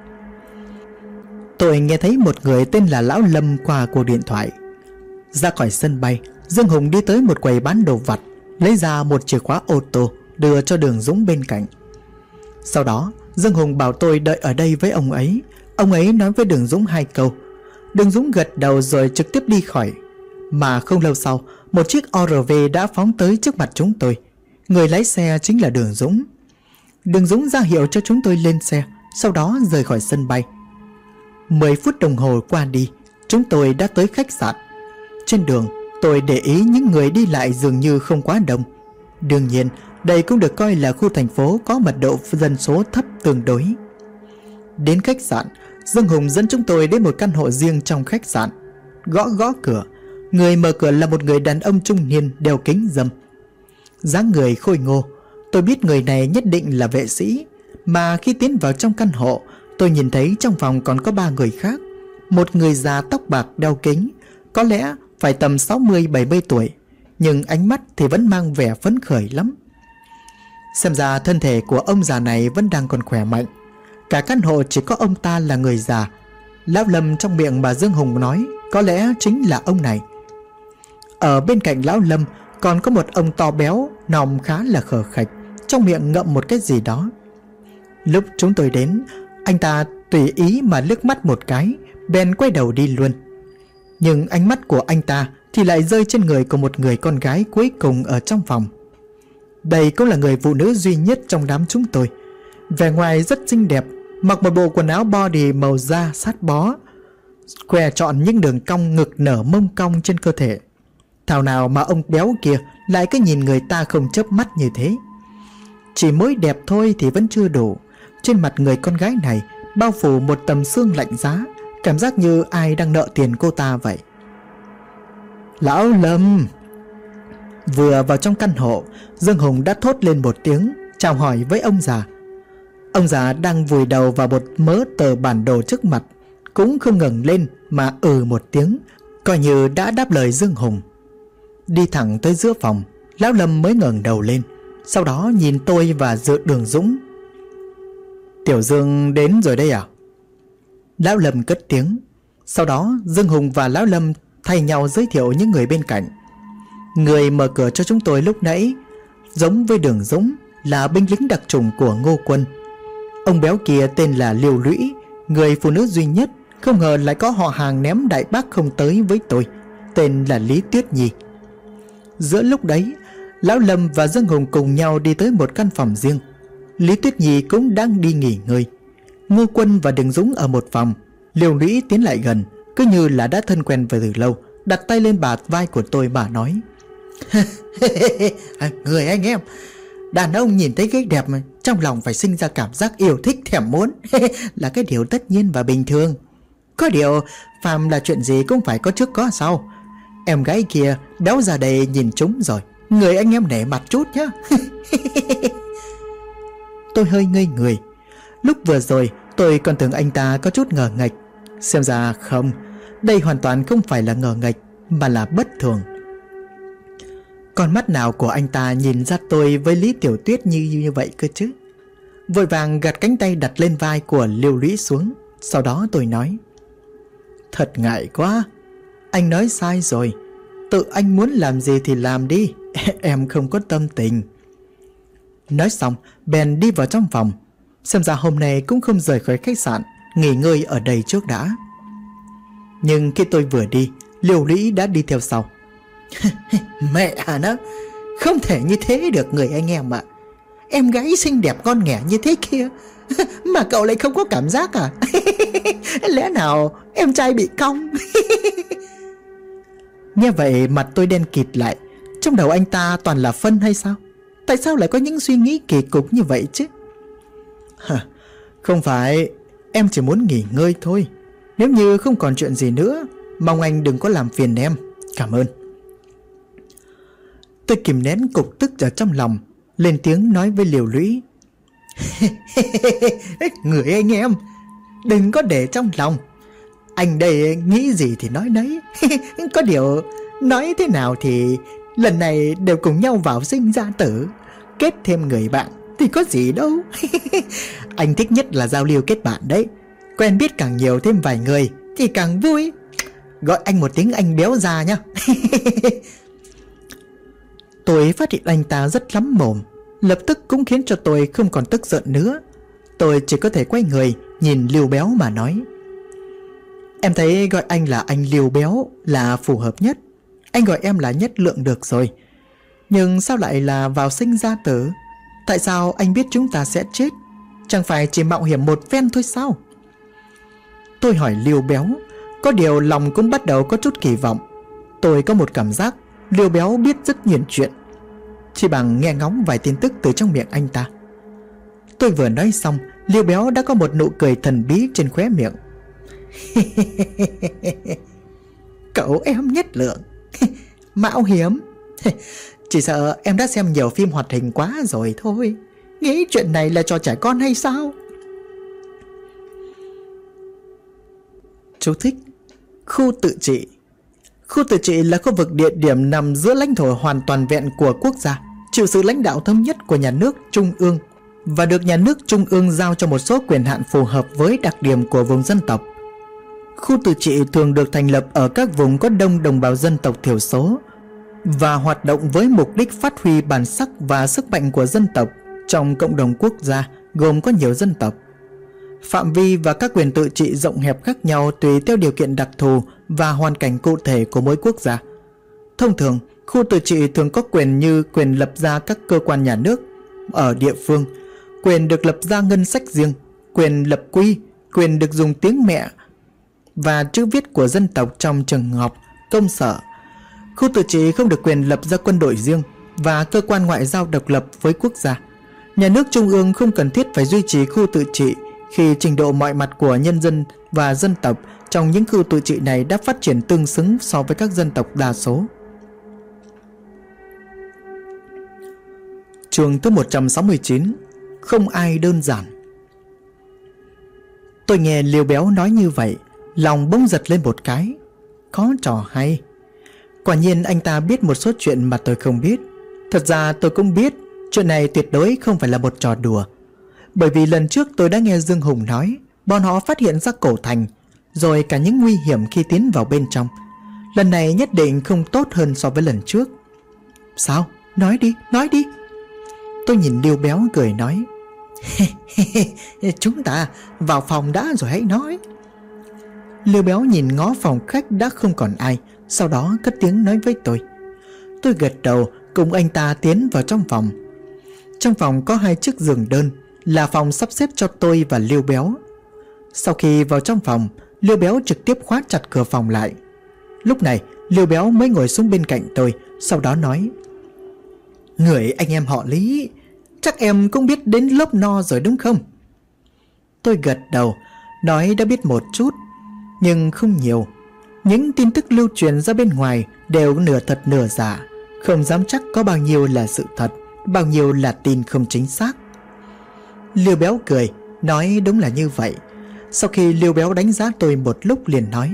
Tôi nghe thấy một người tên là Lão Lâm qua cuộc điện thoại. Ra khỏi sân bay, Dương Hùng đi tới một quầy bán đồ vặt, lấy ra một chìa khóa ô tô, đưa cho Đường Dũng bên cạnh. Sau đó Dương Hùng bảo tôi đợi ở đây với ông ấy. Ông ấy nói với Đường Dũng 2 câu. Đường Dũng gật đầu rồi trực tiếp đi khỏi. Mà không lâu sau, một chiếc ORV đã phóng tới trước mặt chúng tôi. Người lái xe chính là Đường Dũng. Đường Dũng ra hiệu cho chúng tôi lên xe, sau đó rời khỏi sân bay. 10 phút đồng hồ qua đi, chúng tôi đã tới khách sạn. Trên đường, tôi để ý những người đi lại dường như không quá đông. Đương nhiên, đây cũng được coi là khu thành phố có mật độ dân số thấp tương đối. Đến khách sạn, Dương Hùng dẫn chúng tôi đến một căn hộ riêng trong khách sạn. Gõ gõ cửa. Người mở cửa là một người đàn ông trung niên đeo kính râm, dáng người khôi ngô. Tôi biết người này nhất định là vệ sĩ. Mà khi tiến vào trong căn hộ, tôi nhìn thấy trong phòng còn có 3 người khác. Một người già tóc bạc đeo kính, có lẽ phải tầm 60-70 tuổi, nhưng ánh mắt thì vẫn mang vẻ phấn khởi lắm. Xem ra thân thể của ông già này vẫn đang còn khỏe mạnh. Cả căn hộ chỉ có ông ta là người già. Lão Lâm trong miệng mà Dương Hùng nói có lẽ chính là ông này. Ở bên cạnh Lão Lâm còn có một ông to béo, nòm khá là khờ khạch, trong miệng ngậm một cái gì đó. Lúc chúng tôi đến, anh ta tùy ý mà liếc mắt một cái, bèn quay đầu đi luôn. Nhưng ánh mắt của anh ta thì lại rơi trên người của một người con gái cuối cùng ở trong phòng. Đây cũng là người phụ nữ duy nhất trong đám chúng tôi. Vẻ ngoài rất xinh đẹp, mặc một bộ quần áo body màu da sát bó, khoe trọn những đường cong ngực nở mông cong trên cơ thể. Thảo nào mà ông béo kia lại cứ nhìn người ta không chớp mắt như thế. Chỉ mỗi đẹp thôi thì vẫn chưa đủ. Trên mặt người con gái này bao phủ một tầng sương lạnh giá, cảm giác như ai đang nợ tiền cô ta vậy. Lão Lâm! Vừa vào trong căn hộ, Dương Hùng đã thốt lên một tiếng chào hỏi với ông già. Ông già đang vùi đầu vào một mớ tờ bản đồ trước mặt, cũng không ngẩng lên mà một tiếng, coi như đã đáp lời Dương Hùng. Đi thẳng tới giữa phòng, Lão Lâm mới ngẩng đầu lên, sau đó nhìn tôi và Đường Dũng. Tiểu Dương đến rồi đây à? Lão Lâm cất tiếng. Sau đó Dương Hùng và Lão Lâm thay nhau giới thiệu những người bên cạnh. Người mở cửa cho chúng tôi lúc nãy, giống với Đường Dũng, là binh lính đặc chủng của Ngô Quân. Ông béo kia tên là Liêu Lũy, người phụ nữ duy nhất không ngờ lại có họ hàng ném đại bác không tới với tôi, tên là Lý Tuyết Nhi. Giữa lúc đấy, Lão Lâm và Dương Hùng cùng nhau đi tới một căn phòng riêng. Lý Tuyết Nhi cũng đang đi nghỉ ngơi. Ngô Quân và Đường Dũng ở một phòng. Liêu Lũy tiến lại gần, cứ như là đã thân quen từ lâu, đặt tay lên bả vai của tôi mà nói: Người anh em, đàn ông nhìn thấy gái đẹp mà trong lòng phải sinh ra cảm giác yêu thích thèm muốn là cái điều tất nhiên và bình thường. Có điều phàm là chuyện gì cũng phải có trước có sau. Em gái kia béo ra đây nhìn chúng rồi, người anh em nể mặt chút nhá. Tôi hơi ngây người. Lúc vừa rồi tôi còn tưởng anh ta có chút ngờ nghệch, xem ra không, đây hoàn toàn không phải là ngờ nghệch mà là bất thường. Con mắt nào của anh ta nhìn ra tôi với Lý Tiểu Tuyết như vậy cơ chứ? Vội vàng gạt cánh tay đặt lên vai của Liêu Lũy xuống. Sau đó tôi nói: Thật ngại quá, anh nói sai rồi. Tự anh muốn làm gì thì làm đi, em không có tâm tình. Nói xong bèn đi vào trong phòng. Xem ra hôm nay cũng không rời khỏi khách sạn, nghỉ ngơi ở đây trước đã. Nhưng khi tôi vừa đi, Liêu Lũy đã đi theo sau. Mẹ nó, không thể như thế được người anh em ạ. Em gái xinh đẹp con nghẻ như thế kia mà cậu lại không có cảm giác à? Lẽ nào em trai bị cong? Nghe vậy mặt tôi đen kịt lại. Trong đầu anh ta toàn là phân hay sao? Tại sao lại có những suy nghĩ kỳ cục như vậy chứ? Không phải, em chỉ muốn nghỉ ngơi thôi. Nếu như không còn chuyện gì nữa, mong anh đừng có làm phiền em. Cảm ơn. Tôi kìm nén cục tức ở trong lòng, lên tiếng nói với Liêu Lũy: Người anh em, đừng có để trong lòng. Anh đây nghĩ gì thì nói đấy. Có điều nói thế nào thì lần này đều cùng nhau vào sinh ra tử, kết thêm người bạn thì có gì đâu. Anh thích nhất là giao lưu kết bạn đấy. Quen biết càng nhiều thêm vài người thì càng vui. Gọi anh một tiếng anh béo già nhá. Tôi phát hiện anh ta rất lắm mồm, lập tức cũng khiến cho tôi không còn tức giận nữa. Tôi chỉ có thể quay người nhìn Liêu Béo mà nói: Em thấy gọi anh là anh Liêu Béo là phù hợp nhất. Anh gọi em là Nhất Lượng được rồi. Nhưng sao lại là vào sinh ra tử? Tại sao anh biết chúng ta sẽ chết? Chẳng phải chỉ mạo hiểm một phen thôi sao? Tôi hỏi Liêu Béo, có điều lòng cũng bắt đầu có chút kỳ vọng. Tôi có một cảm giác Liêu Béo biết rất nhiều chuyện, chỉ bằng nghe ngóng vài tin tức từ trong miệng anh ta. Tôi vừa nói xong, Liêu Béo đã có một nụ cười thần bí trên khóe miệng. Cậu em Nhất Lượng, mạo hiểm. Chỉ sợ em đã xem nhiều phim hoạt hình quá rồi thôi. Nghĩ chuyện này là trò trẻ con hay sao? Chú thích: khu tự trị. Khu tự trị là khu vực địa điểm nằm giữa lãnh thổ hoàn toàn vẹn của quốc gia, chịu sự lãnh đạo thống nhất của nhà nước trung ương và được nhà nước trung ương giao cho một số quyền hạn phù hợp với đặc điểm của vùng dân tộc. Khu tự trị thường được thành lập ở các vùng có đông đồng bào dân tộc thiểu số và hoạt động với mục đích phát huy bản sắc và sức mạnh của dân tộc trong cộng đồng quốc gia gồm có nhiều dân tộc. Phạm vi và các quyền tự trị rộng hẹp khác nhau tùy theo điều kiện đặc thù và hoàn cảnh cụ thể của mỗi quốc gia. Thông thường, khu tự trị thường có quyền như quyền lập ra các cơ quan nhà nước ở địa phương, quyền được lập ra ngân sách riêng, quyền lập quy, quyền được dùng tiếng mẹ và chữ viết của dân tộc trong trường học, công sở. Khu tự trị không được quyền lập ra quân đội riêng và cơ quan ngoại giao độc lập với quốc gia. Nhà nước trung ương không cần thiết phải duy trì khu tự trị khi trình độ mọi mặt của nhân dân và dân tộc trong những khu tự trị này đã phát triển tương xứng so với các dân tộc đa số. Chương thứ 169. Không ai đơn giản. Tôi nghe Liêu Béo nói như vậy, lòng bỗng giật lên một cái. Có trò hay. Quả nhiên anh ta biết một số chuyện mà tôi không biết. Thật ra tôi cũng biết chuyện này tuyệt đối không phải là một trò đùa. Bởi vì lần trước tôi đã nghe Dương Hùng nói bọn họ phát hiện ra cổ thành, rồi cả những nguy hiểm khi tiến vào bên trong. Lần này nhất định không tốt hơn so với lần trước. Sao? Nói đi, nói đi. Tôi nhìn Liêu Béo cười nói. Chúng ta vào phòng đã rồi hãy nói. Liêu Béo nhìn ngó phòng khách đã không còn ai, sau đó cất tiếng nói với tôi. Tôi gật đầu cùng anh ta tiến vào trong phòng. Trong phòng có 2 chiếc giường đơn, là phòng sắp xếp cho tôi và Liêu Béo. Sau khi vào trong phòng, Liêu Béo trực tiếp khóa chặt cửa phòng lại. Lúc này Liêu Béo mới ngồi xuống bên cạnh tôi, sau đó nói. Người anh em họ Lý, chắc em cũng biết đến lớp no rồi đúng không? Tôi gật đầu, nói đã biết một chút, nhưng không nhiều. Những tin tức lưu truyền ra bên ngoài đều nửa thật nửa giả, không dám chắc có bao nhiêu là sự thật, bao nhiêu là tin không chính xác. Liêu Béo cười, nói đúng là như vậy. Sau khi Liêu Béo đánh giá tôi một lúc liền nói.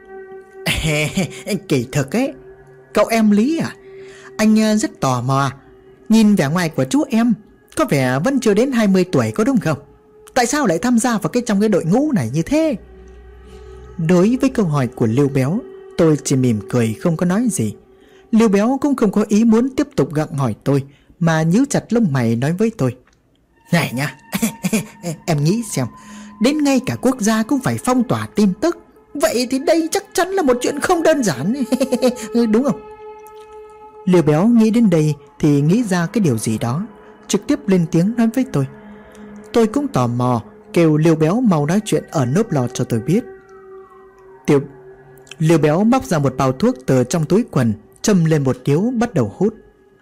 Kỳ thực ấy, cậu em Lý à, anh rất tò mò. Nhìn vẻ ngoài của chú em có vẻ vẫn chưa đến 20 tuổi có đúng không? Tại sao lại tham gia vào trong cái đội ngũ này như thế? Đối với câu hỏi của Liêu Béo, tôi chỉ mỉm cười không có nói gì. Liêu Béo cũng không có ý muốn tiếp tục gặng hỏi tôi, mà nhíu chặt lông mày nói với tôi. Này nha, em nghĩ xem, đến ngay cả quốc gia cũng phải phong tỏa tin tức, vậy thì đây chắc chắn là một chuyện không đơn giản. Đúng không? Liêu Béo nghĩ đến đây thì nghĩ ra cái điều gì đó, trực tiếp lên tiếng nói với tôi. Tôi cũng tò mò, kêu Liêu Béo mau nói chuyện ở nốp lò cho tôi biết. Liêu Béo móc ra một bao thuốc từ trong túi quần, châm lên một điếu bắt đầu hút.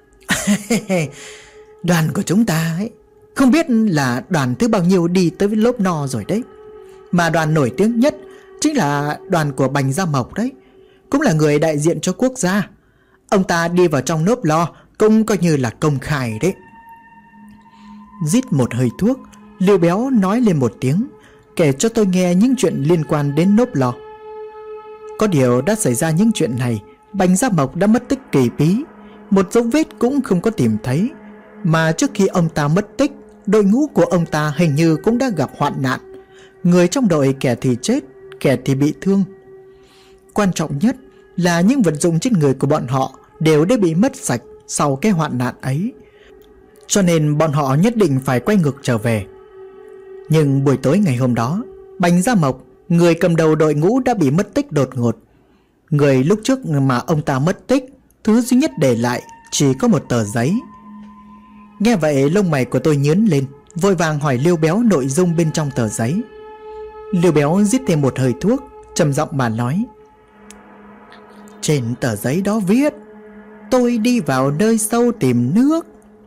Đoàn của chúng ta ấy, không biết là đoàn thứ bao nhiêu đi tới lớp no rồi đấy. Mà đoàn nổi tiếng nhất chính là đoàn của Bành Gia Mộc đấy, cũng là người đại diện cho quốc gia. Ông ta đi vào trong nốp lo cũng coi như là công khai đấy. Rít một hơi thuốc, Liêu Béo nói lên một tiếng, kể cho tôi nghe những chuyện liên quan đến nốp lo. Có điều đã xảy ra những chuyện này, Bành Gia Mộc đã mất tích kỳ bí, một dấu vết cũng không có tìm thấy. Mà trước khi ông ta mất tích, đội ngũ của ông ta hình như cũng đã gặp hoạn nạn. Người trong đội kẻ thì chết, kẻ thì bị thương. Quan trọng nhất là những vật dụng trên người của bọn họ đều đã bị mất sạch sau cái hoạn nạn ấy, cho nên bọn họ nhất định phải quay ngược trở về. Nhưng buổi tối ngày hôm đó, Bành Gia Mộc, người cầm đầu đội ngũ, đã bị mất tích đột ngột. Người lúc trước mà ông ta mất tích, thứ duy nhất để lại chỉ có một tờ giấy. Nghe vậy lông mày của tôi nhướng lên, vội vàng hỏi Liêu Béo nội dung bên trong tờ giấy. Liêu Béo rít thêm một hơi thuốc, trầm giọng mà nói. Trên tờ giấy đó viết, tôi đi vào nơi sâu tìm nước.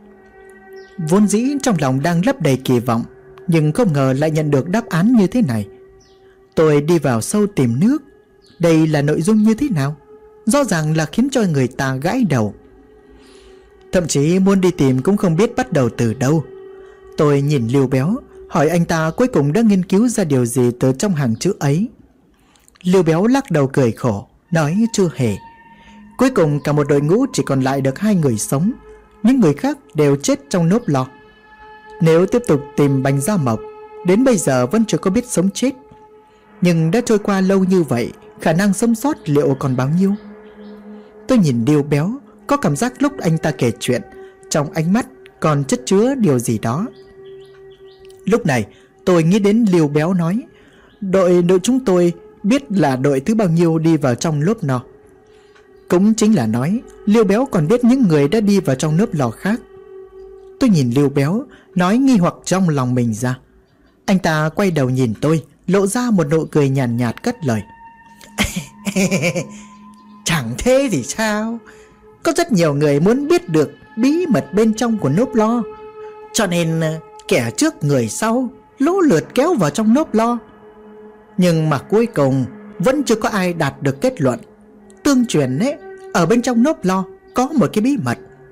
Vốn dĩ trong lòng đang lấp đầy kỳ vọng, nhưng không ngờ lại nhận được đáp án như thế này. Tôi đi vào sâu tìm nước, đây là nội dung như thế nào? Rõ ràng là khiến cho người ta gãi đầu. Thậm chí muốn đi tìm cũng không biết bắt đầu từ đâu. Tôi nhìn Liêu Béo, hỏi anh ta cuối cùng đã nghiên cứu ra điều gì từ trong hàng chữ ấy. Liêu Béo lắc đầu cười khổ, nói chưa hề. Cuối cùng cả một đội ngũ chỉ còn lại được 2 người sống, những người khác đều chết trong nốp lò. Nếu tiếp tục tìm Bành Gia Mộc, đến bây giờ vẫn chưa có biết sống chết. Nhưng đã trôi qua lâu như vậy, khả năng sống sót liệu còn bao nhiêu? Tôi nhìn Liêu Béo, có cảm giác lúc anh ta kể chuyện, trong ánh mắt còn chất chứa điều gì đó. Lúc này tôi nghĩ đến Liêu Béo nói đội chúng tôi biết là đội thứ bao nhiêu đi vào trong lớp nọ. Cũng chính là nói Liêu Béo còn biết những người đã đi vào trong lớp lò khác. Tôi nhìn Liêu Béo, nói nghi hoặc trong lòng mình ra. Anh ta quay đầu nhìn tôi, lộ ra một nụ cười nhàn nhạt cất lời. Chẳng thế thì sao? Có rất nhiều người muốn biết được bí mật bên trong của nốp lo, cho nên kẻ trước người sau lũ lượt kéo vào trong nốp lo. Nhưng mà cuối cùng vẫn chưa có ai đạt được kết luận. Tương truyền ấy, ở bên trong nốp lo có một cái bí mật, mà cái bí mật ấy chính là bí mật của nốp lo. Cho nên kẻ trước người sau lũ lượt kéo vào trong nốp lo. Nhưng mà cuối cùng vẫn chưa có ai đạt được kết luận. Tương truyền ấy, ở bên trong nốp lo có một cái bí mật, mà cái bí mật ấy chính là bí mật của nốp lo.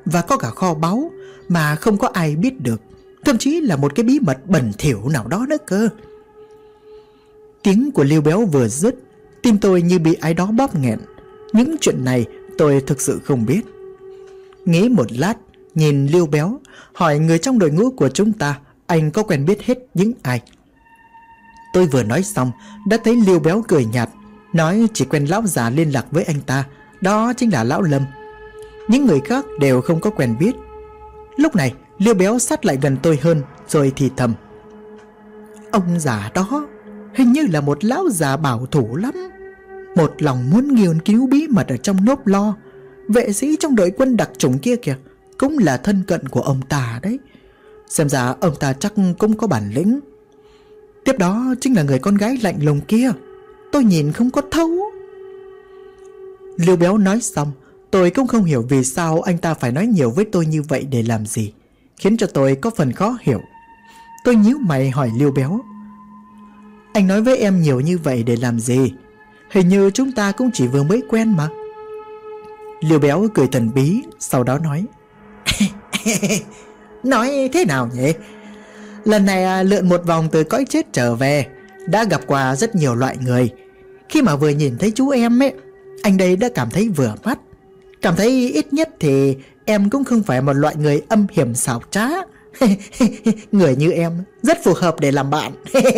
và có cả kho báu mà không có ai biết được, thậm chí là một cái bí mật bẩn thỉu nào đó nữa cơ. Tiếng của Liêu Béo vừa dứt, tim tôi như bị ai đó bóp nghẹn. Những chuyện này tôi thực sự không biết. Nghĩ một lát, nhìn Liêu Béo, hỏi người trong đội ngũ của chúng ta anh có quen biết hết những ai. Tôi vừa nói xong đã thấy Liêu Béo cười nhạt, nói chỉ quen lão già liên lạc với anh ta, đó chính là lão Lâm. Những người khác đều không có quen biết. Lúc này Liêu Béo sát lại gần tôi hơn, rồi thì thầm: ông già đó hình như là một lão già bảo thủ lắm, một lòng muốn nghiên cứu bí mật ở trong nốp lo. Vệ sĩ trong đội quân đặc chủng kia kìa cũng là thân cận của ông ta đấy. Xem ra ông ta chắc cũng có bản lĩnh. Tiếp đó chính là người con gái lạnh lùng kia, tôi nhìn không có thấu. Liêu Béo nói xong, tôi cũng không hiểu vì sao anh ta phải nói nhiều với tôi như vậy để làm gì, khiến cho tôi có phần khó hiểu. Tôi nhíu mày hỏi Liêu Béo: anh nói với em nhiều như vậy để làm gì? Hình như chúng ta cũng chỉ vừa mới quen mà. Liêu Béo cười thần bí, sau đó nói: nói thế nào nhỉ? Lần này lượn một vòng từ cõi chết trở về, đã gặp qua rất nhiều loại người. Khi mà vừa nhìn thấy chú em ấy, anh đây đã cảm thấy vừa mắt, cảm thấy ít nhất thì em cũng không phải một loại người âm hiểm xảo trá. Người như em rất phù hợp để làm bạn.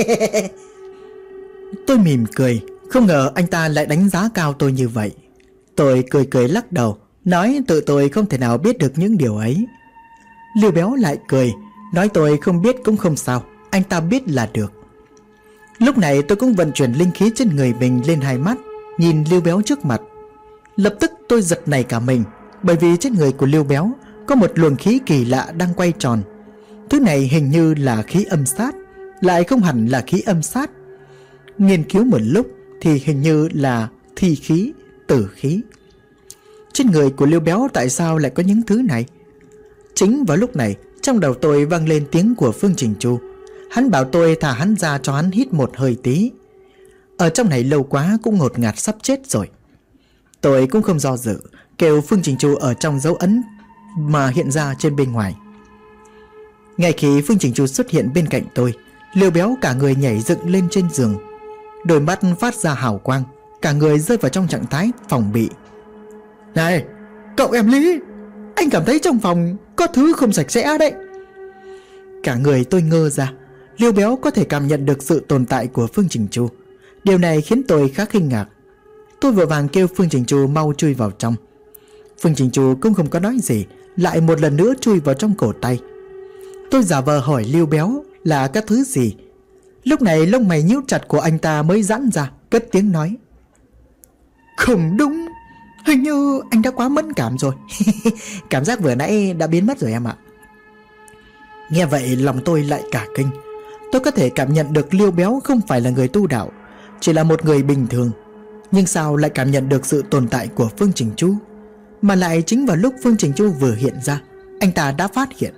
Tôi mỉm cười, không ngờ anh ta lại đánh giá cao tôi như vậy. Tôi cười cười lắc đầu, nói tự tôi không thể nào biết được những điều ấy. Liêu Béo lại cười, nói tôi không biết cũng không sao, anh ta biết là được. Lúc này tôi cũng vận chuyển linh khí trên người mình lên hai mắt, nhìn Liêu Béo trước mặt. Lập tức tôi giật nảy cả mình, bởi vì trên người của Liêu Béo có một luồng khí kỳ lạ đang quay tròn. Thứ này hình như là khí âm sát, lại không hẳn là khí âm sát. Nghiên cứu một lúc thì hình như là thi khí, tử khí. Trên người của Liêu Béo tại sao lại có những thứ này? Chính vào lúc này, trong đầu tôi vang lên tiếng của Phương Trình Chu. Hắn bảo tôi thả hắn ra cho hắn hít một hơi tí. Ở trong này lâu quá cũng ngột ngạt sắp chết rồi. Tôi cũng không do dự, kêu Phương Trình Chu ở trong dấu ấn mà hiện ra trên bên ngoài. Ngay khi Phương Trình Chu xuất hiện bên cạnh tôi, Liêu Béo cả người nhảy dựng lên trên giường, đôi mắt phát ra hào quang, cả người rơi vào trong trạng thái phòng bị. Này, cậu em Lý, anh cảm thấy trong phòng có thứ không sạch sẽ đấy. Cả người tôi ngơ ra. Liêu Béo có thể cảm nhận được sự tồn tại của Phương Trình Chu. Điều này khiến tôi khá kinh ngạc. Tôi vội vàng kêu Phương Trình Chu mau chui vào trong. Phương Trình Chu cũng không có nói gì, lại một lần nữa chui vào trong cổ tay. Tôi giả vờ hỏi Liêu Béo là các thứ gì. Lúc này lông mày nhíu chặt của anh ta mới giãn ra, cất tiếng nói: không đúng, hình như anh đã quá mẫn cảm rồi. Cảm giác vừa nãy đã biến mất rồi em ạ. Nghe vậy lòng tôi lại cả kinh. Tôi có thể cảm nhận được Liêu Béo không phải là người tu đạo, chỉ là một người bình thường. Nhưng sao lại cảm nhận được sự tồn tại của Phương Trình Chu? Mà lại chính vào lúc Phương Trình Chu vừa hiện ra, anh ta đã phát hiện.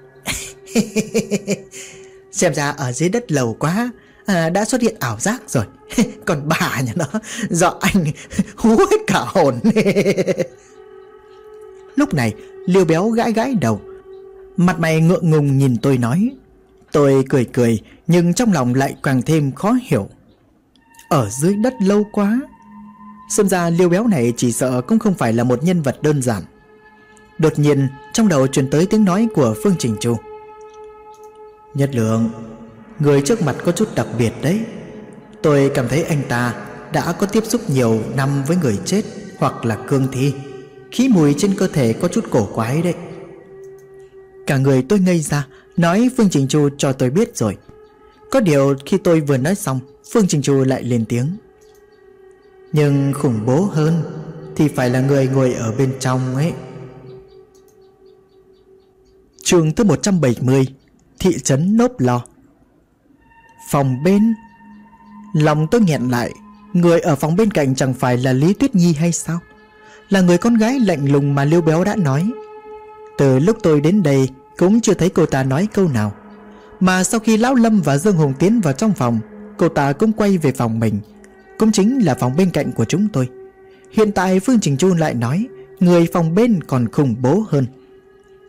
Xem ra ở dưới đất lâu quá, đã xuất hiện ảo giác rồi. Còn bà nhà nó, do anh hú hết cả hồn. Lúc này Liêu Béo gãi gãi đầu, mặt mày ngượng ngùng nhìn tôi nói. Tôi cười cười, nhưng trong lòng lại càng thêm khó hiểu. Ở dưới đất lâu quá, xem ra Liêu Béo này chỉ sợ cũng không phải là một nhân vật đơn giản. Đột nhiên trong đầu truyền tới tiếng nói của Phương Trình Chu: Nhất Lượng, người trước mặt có chút đặc biệt đấy. Tôi cảm thấy anh ta đã có tiếp xúc nhiều năm với người chết hoặc là cương thi. Khí mùi trên cơ thể có chút cổ quái đấy. Cả người tôi ngây ra, nói Phương Trình Chu cho tôi biết rồi. Có điều khi tôi vừa nói xong, Phương Trình Chu lại lên tiếng: Nhưng khủng bố hơn thì phải là người ngồi ở bên trong ấy. Chương thứ 170: Thị trấn Nốp Lo. Phòng bên. Lòng tôi nghẹn lại. Người ở phòng bên cạnh chẳng phải là Lý Tuyết Nhi hay sao? Là người con gái lạnh lùng mà Liêu Béo đã nói. Từ lúc tôi đến đây cũng chưa thấy cô ta nói câu nào. Mà sau khi Lão Lâm và Dương Hùng tiến vào trong phòng, cô ta cũng quay về phòng mình, cũng chính là phòng bên cạnh của chúng tôi. Hiện tại Phương Trình Chu lại nói người phòng bên còn khủng bố hơn.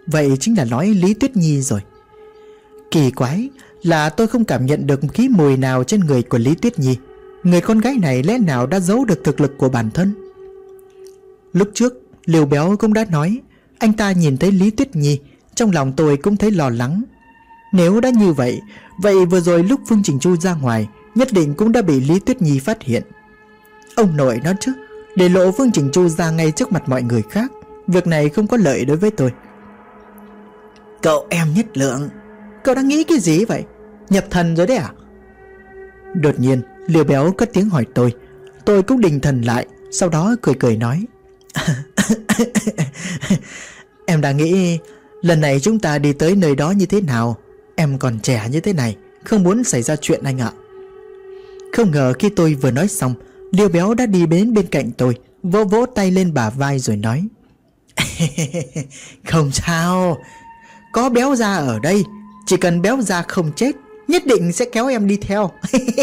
Vậy chính là nói Lý Tuyết Nhi rồi. Kỳ quái là tôi không cảm nhận được khí mùi nào trên người của Lý Tuyết Nhi. Người con gái này lẽ nào đã giấu được thực lực của bản thân? Lúc trước Liều Béo cũng đã nói anh ta nhìn thấy Lý Tuyết Nhi. Trong lòng tôi cũng thấy lo lắng. Nếu đã như vậy, vậy vừa rồi lúc Phương Chỉnh Chu ra ngoài nhất định cũng đã bị Lý Tuyết Nhi phát hiện. Ông nội nó chứ, để lộ Phương Chỉnh Chu ra ngay trước mặt mọi người khác, việc này không có lợi đối với tôi. Cậu em Nhất Lượng, cậu đang nghĩ cái gì vậy? Nhập thần rồi đấy à? Đột nhiên Liều Béo cất tiếng hỏi tôi. Tôi cũng định thần lại, sau đó cười cười nói em đang nghĩ lần này chúng ta đi tới nơi đó như thế nào. Em còn trẻ như thế này, không muốn xảy ra chuyện anh ạ. Không ngờ khi tôi vừa nói xong, Liều Béo đã đi đến bên cạnh tôi, vỗ vỗ tay lên bả vai rồi nói không sao, có Béo Gia ở đây, chỉ cần Béo Gia không chết, nhất định sẽ kéo em đi theo.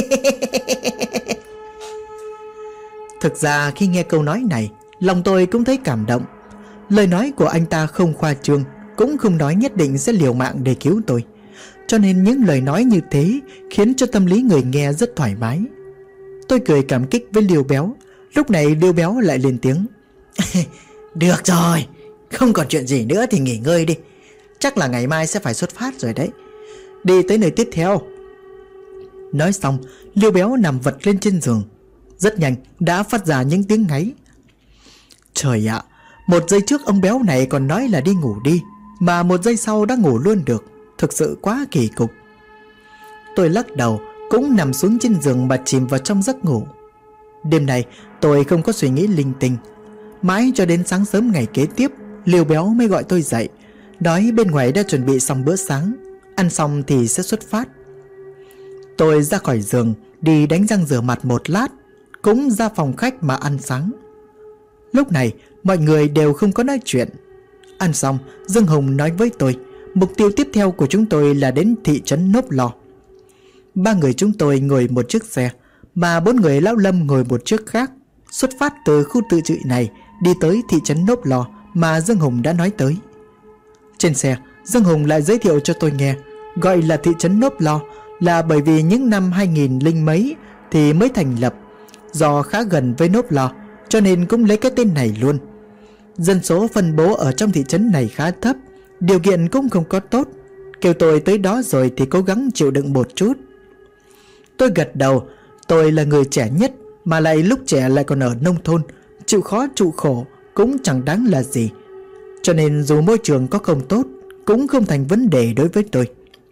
Thực ra khi nghe câu nói này, lòng tôi cũng thấy cảm động. Lời nói của anh ta không khoa trương, cũng không nói nhất định sẽ liều mạng để cứu tôi. Cho nên những lời nói như thế khiến cho tâm lý người nghe rất thoải mái. Tôi cười cảm kích với Liều Béo. Lúc này Liều Béo lại lên tiếng được rồi, không còn chuyện gì nữa thì nghỉ ngơi đi. Chắc là ngày mai sẽ phải xuất phát rồi đấy. Đi tới nơi tiếp theo. Nói xong, Liều Béo nằm vật lên trên giường. Rất nhanh đã phát ra những tiếng ngáy. Trời ạ, một giây trước ông béo này còn nói là đi ngủ đi, mà một giây sau đã ngủ luôn được. Thực sự quá kỳ cục. Tôi lắc đầu, cũng nằm xuống trên giường mà chìm vào trong giấc ngủ. Đêm này tôi không có suy nghĩ linh tinh. Mãi cho đến sáng sớm ngày kế tiếp, Liều Béo mới gọi tôi dậy, nói bên ngoài đã chuẩn bị xong bữa sáng, ăn xong thì sẽ xuất phát. Tôi ra khỏi giường, đi đánh răng rửa mặt một lát, cũng ra phòng khách mà ăn sáng. Lúc này mọi người đều không có nói chuyện. Ăn xong, Dương Hùng nói với tôi mục tiêu tiếp theo của chúng tôi là đến thị trấn Nốp Lò. 3 người chúng tôi ngồi một chiếc xe, mà 4 người Lão Lâm ngồi một chiếc khác, xuất phát từ khu tự trị này đi tới thị trấn Nốp Lò mà Dương Hùng đã nói tới. Trên xe, Dương Hùng lại giới thiệu cho tôi nghe, gọi là thị trấn Nốp Lò là bởi vì những năm 2000 linh mấy thì mới thành lập. Do khá gần với Nốp Lò cho nên cũng lấy cái tên này luôn. Dân số phân bố ở trong thị trấn này khá thấp, điều kiện cũng không có tốt. Kêu tôi tới đó rồi thì cố gắng chịu đựng một chút. Tôi gật đầu. Tôi là người trẻ nhất, mà lại lúc trẻ lại còn ở nông thôn, chịu khó chịu khổ cũng chẳng đáng là gì. Cho nên dù môi trường có không tốt cũng không thành vấn đề đối với tôi.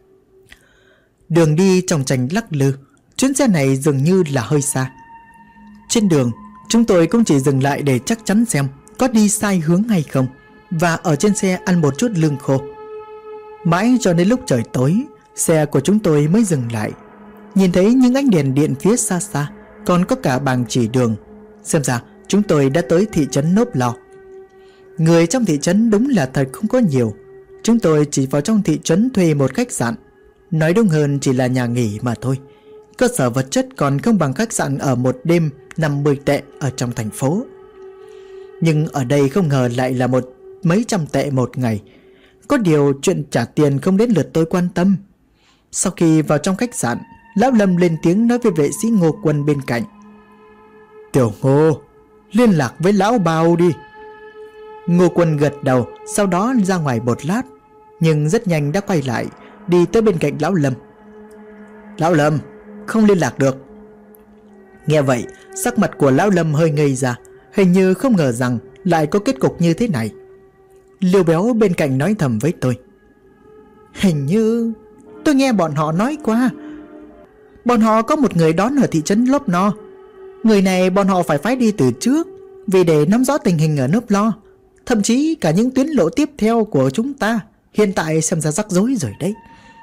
Đường đi trong tranh lắc lư, chuyến xe này dường như là hơi xa. Trên đường chúng tôi cũng chỉ dừng lại để chắc chắn xem có đi sai hướng hay không, và ở trên xe ăn một chút lương khô. Mãi cho đến lúc trời tối, xe của chúng tôi mới dừng lại. Nhìn thấy những ánh đèn điện phía xa xa, còn có cả bảng chỉ đường. Xem ra chúng tôi đã tới thị trấn Nốp Lò. Người trong thị trấn đúng là thật không có nhiều. Chúng tôi chỉ vào trong thị trấn thuê một khách sạn, nói đúng hơn chỉ là nhà nghỉ mà thôi. Cơ sở vật chất còn không bằng khách sạn ở một đêm 50 tệ ở trong thành phố. Nhưng ở đây không ngờ lại là mấy trăm tệ một ngày. Có điều chuyện trả tiền không đến lượt tôi quan tâm. Sau khi vào trong khách sạn, Lão Lâm lên tiếng nói với vệ sĩ Ngô Quân bên cạnh. Tiểu Ngô, liên lạc với Lão Bao đi. Ngô Quân gật đầu, sau đó ra ngoài một lát, nhưng rất nhanh đã quay lại, đi tới bên cạnh Lão Lâm. Lão Lâm, không liên lạc được. Nghe vậy, sắc mặt của Lão Lâm hơi ngây ra, hình như không ngờ rằng lại có kết cục như thế này. Liều Béo bên cạnh nói thầm với tôi. Hình như tôi nghe bọn họ nói qua, bọn họ có một người đón ở thị trấn Nốp Lo. Người này bọn họ phải phái đi từ trước, vì để nắm rõ tình hình ở Nốp Lo. Thậm chí cả những tuyến lộ tiếp theo của chúng ta hiện tại xem ra rắc rối rồi đấy.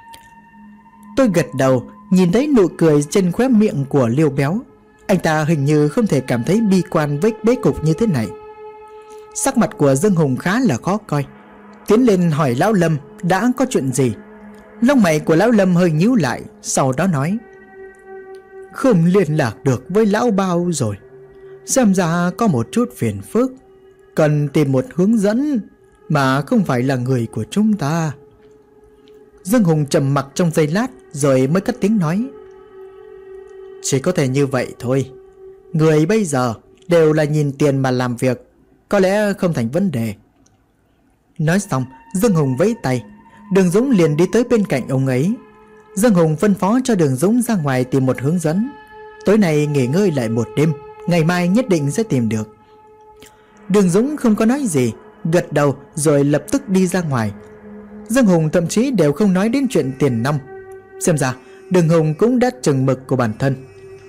Tôi gật đầu, nhìn thấy nụ cười trên khóe miệng của Liều Béo. Anh ta hình như không thể cảm thấy bi quan với bế cục như thế này. Sắc mặt của Dương Hùng khá là khó coi, tiến lên hỏi Lão Lâm đã có chuyện gì. Lông mày của Lão Lâm hơi nhíu lại, sau đó nói. Không liên lạc được với Lão Bao rồi, xem ra có một chút phiền phức, cần tìm một hướng dẫn. mà không phải là người của chúng ta. Dương Hùng trầm mặc trong giây lát rồi mới cất tiếng nói: Chỉ có thể như vậy thôi. Người bây giờ đều là nhìn tiền mà làm việc, có lẽ không thành vấn đề. Nói xong, Dương Hùng vẫy tay, Đường Dũng liền đi tới bên cạnh ông ấy. Dương Hùng phân phó cho Đường Dũng ra ngoài tìm một hướng dẫn. Tối nay nghỉ ngơi lại một đêm, ngày mai nhất định sẽ tìm được. Đường Dũng không có nói gì, gật đầu rồi lập tức đi ra ngoài. Dương Hùng thậm chí đều không nói đến chuyện tiền nong. Xem ra Đường Hùng cũng đã chừng mực của bản thân.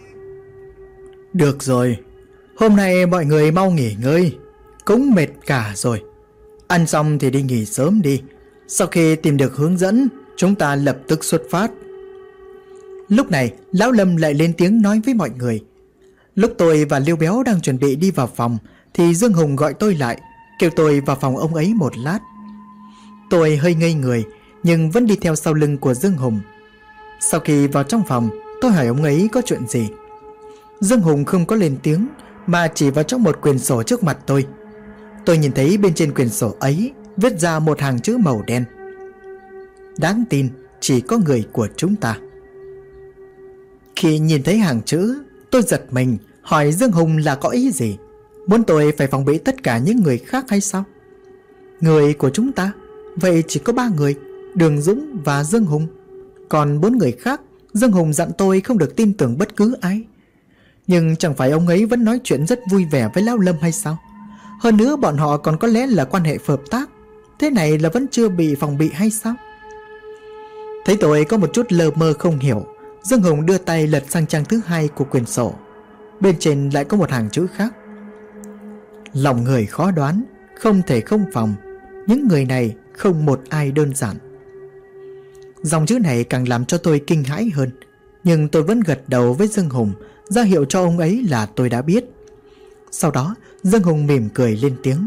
Được rồi, hôm nay mọi người mau nghỉ ngơi, cũng mệt cả rồi. Ăn xong thì đi nghỉ sớm đi. Sau khi tìm được hướng dẫn, chúng ta lập tức xuất phát. Lúc này Lão Lâm lại lên tiếng nói với mọi người. Lúc tôi và Liêu Béo đang chuẩn bị đi vào phòng thì Dương Hùng gọi tôi lại, kêu tôi vào phòng ông ấy một lát. Tôi hơi ngây người nhưng vẫn đi theo sau lưng của Dương Hùng. Sau khi vào trong phòng, tôi hỏi ông ấy có chuyện gì. Dương Hùng không có lên tiếng mà chỉ vào trong một quyển sổ trước mặt tôi. Tôi nhìn thấy bên trên quyển sổ ấy viết ra một hàng chữ màu đen: Đáng tin chỉ có người của chúng ta. Khi nhìn thấy hàng chữ, tôi giật mình, hỏi Dương Hùng là có ý gì? Muốn tôi phải phòng bị tất cả những người khác hay sao? Người của chúng ta? Vậy chỉ có 3 người, Đường Dũng và Dương Hùng. Còn 4 người khác, Dương Hùng dặn tôi không được tin tưởng bất cứ ai. Nhưng chẳng phải ông ấy vẫn nói chuyện rất vui vẻ với Lão Lâm hay sao? Hơn nữa bọn họ còn có lẽ là quan hệ hợp tác. Thế này là vẫn chưa bị phòng bị hay sao? Thấy tôi có một chút lơ mơ không hiểu, Dương Hùng đưa tay lật sang trang thứ 2 của quyển sổ. Bên trên lại có một hàng chữ khác: Lòng người khó đoán, không thể không phòng. Những người này không một ai đơn giản. Dòng chữ này càng làm cho tôi kinh hãi hơn. Nhưng tôi vẫn gật đầu với Dương Hùng, ra hiệu cho ông ấy là tôi đã biết. Sau đó Dương Hùng mỉm cười lên tiếng: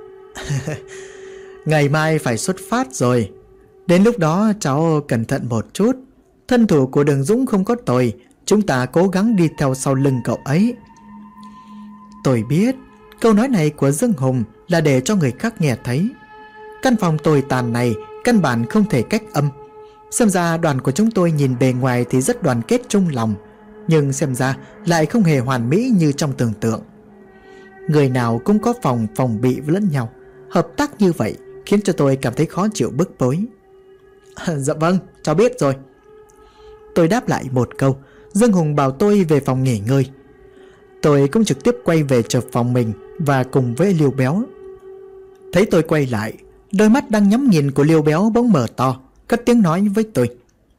Ngày mai phải xuất phát rồi. Đến lúc đó cháu cẩn thận một chút. Thân thủ của Đường Dũng không có tồi, chúng ta cố gắng đi theo sau lưng cậu ấy. Tôi biết câu nói này của Dương Hùng là để cho người khác nghe thấy. Căn phòng tồi tàn này căn bản không thể cách âm. Xem ra đoàn của chúng tôi nhìn bề ngoài thì rất đoàn kết chung lòng, nhưng xem ra lại không hề hoàn mỹ như trong tưởng tượng. Người nào cũng có phòng bị lẫn nhau. Hợp tác như vậy khiến cho tôi cảm thấy khó chịu bức bối. Dạ vâng, cháu biết rồi. Tôi đáp lại một câu. Dương Hùng bảo tôi về phòng nghỉ ngơi. Tôi cũng trực tiếp quay về chợp phòng mình và cùng với Liêu Béo. Thấy tôi quay lại, đôi mắt đang nhắm nhìn của Liêu Béo bỗng mở to, cất tiếng nói với tôi: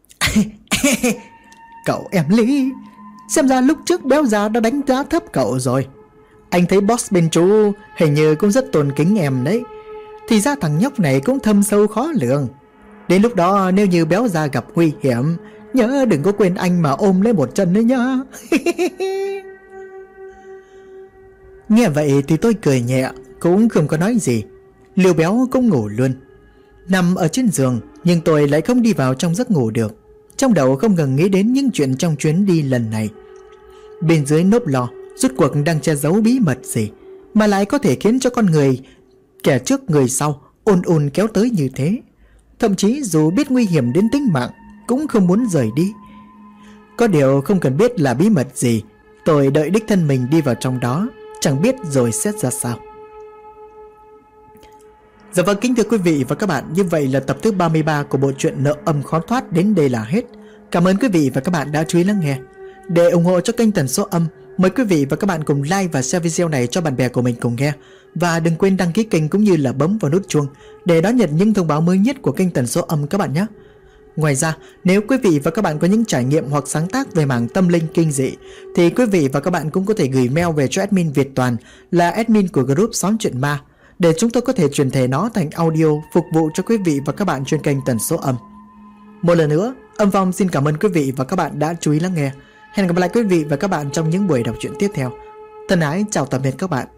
Cậu em Lý, xem ra lúc trước Béo già đã đánh giá thấp cậu rồi. Anh thấy boss bên chú hình như cũng rất tôn kính em đấy. Thì ra thằng nhóc này cũng thâm sâu khó lường. Đến lúc đó nếu như Béo già gặp nguy hiểm, nhớ đừng có quên anh mà ôm lấy một chân nữa nhá. Nghe vậy thì tôi cười nhẹ, cũng không có nói gì. Liêu Béo cũng ngủ luôn. Nằm ở trên giường, nhưng tôi lại không đi vào trong giấc ngủ được. Trong đầu không ngừng nghĩ đến những chuyện trong chuyến đi lần này. Bên dưới nốp lò rốt cuộc đang che giấu bí mật gì mà lại có thể khiến cho con người kẻ trước người sau ùn kéo tới như thế. Thậm chí dù biết nguy hiểm đến tính mạng cũng không muốn rời đi. Có điều không cần biết là bí mật gì, tôi đợi đích thân mình đi vào trong đó, chẳng biết rồi xét ra sao. Dạ vâng, kính thưa quý vị và các bạn, như vậy là tập thứ 33 của bộ truyện Nợ Âm Khó Thoát đến đây là hết. Cảm ơn quý vị và các bạn đã chú ý lắng nghe. Để ủng hộ cho kênh Tần Số Âm, mời quý vị và các bạn cùng like và share video này cho bạn bè của mình cùng nghe. Và đừng quên đăng ký kênh cũng như là bấm vào nút chuông để đón nhận những thông báo mới nhất của kênh Tần Số Âm các bạn nhé. Ngoài ra, nếu quý vị và các bạn có những trải nghiệm hoặc sáng tác về mảng tâm linh kinh dị thì quý vị và các bạn cũng có thể gửi mail về cho admin Việt Toàn, là admin của group Xóm Chuyện Ma, để chúng tôi có thể chuyển thể nó thành audio phục vụ cho quý vị và các bạn trên kênh Tần Số Âm. Một lần nữa, Âm Phong xin cảm ơn quý vị và các bạn đã chú ý lắng nghe. Hẹn gặp lại quý vị và các bạn trong những buổi đọc truyện tiếp theo. Thân ái chào tạm biệt các bạn.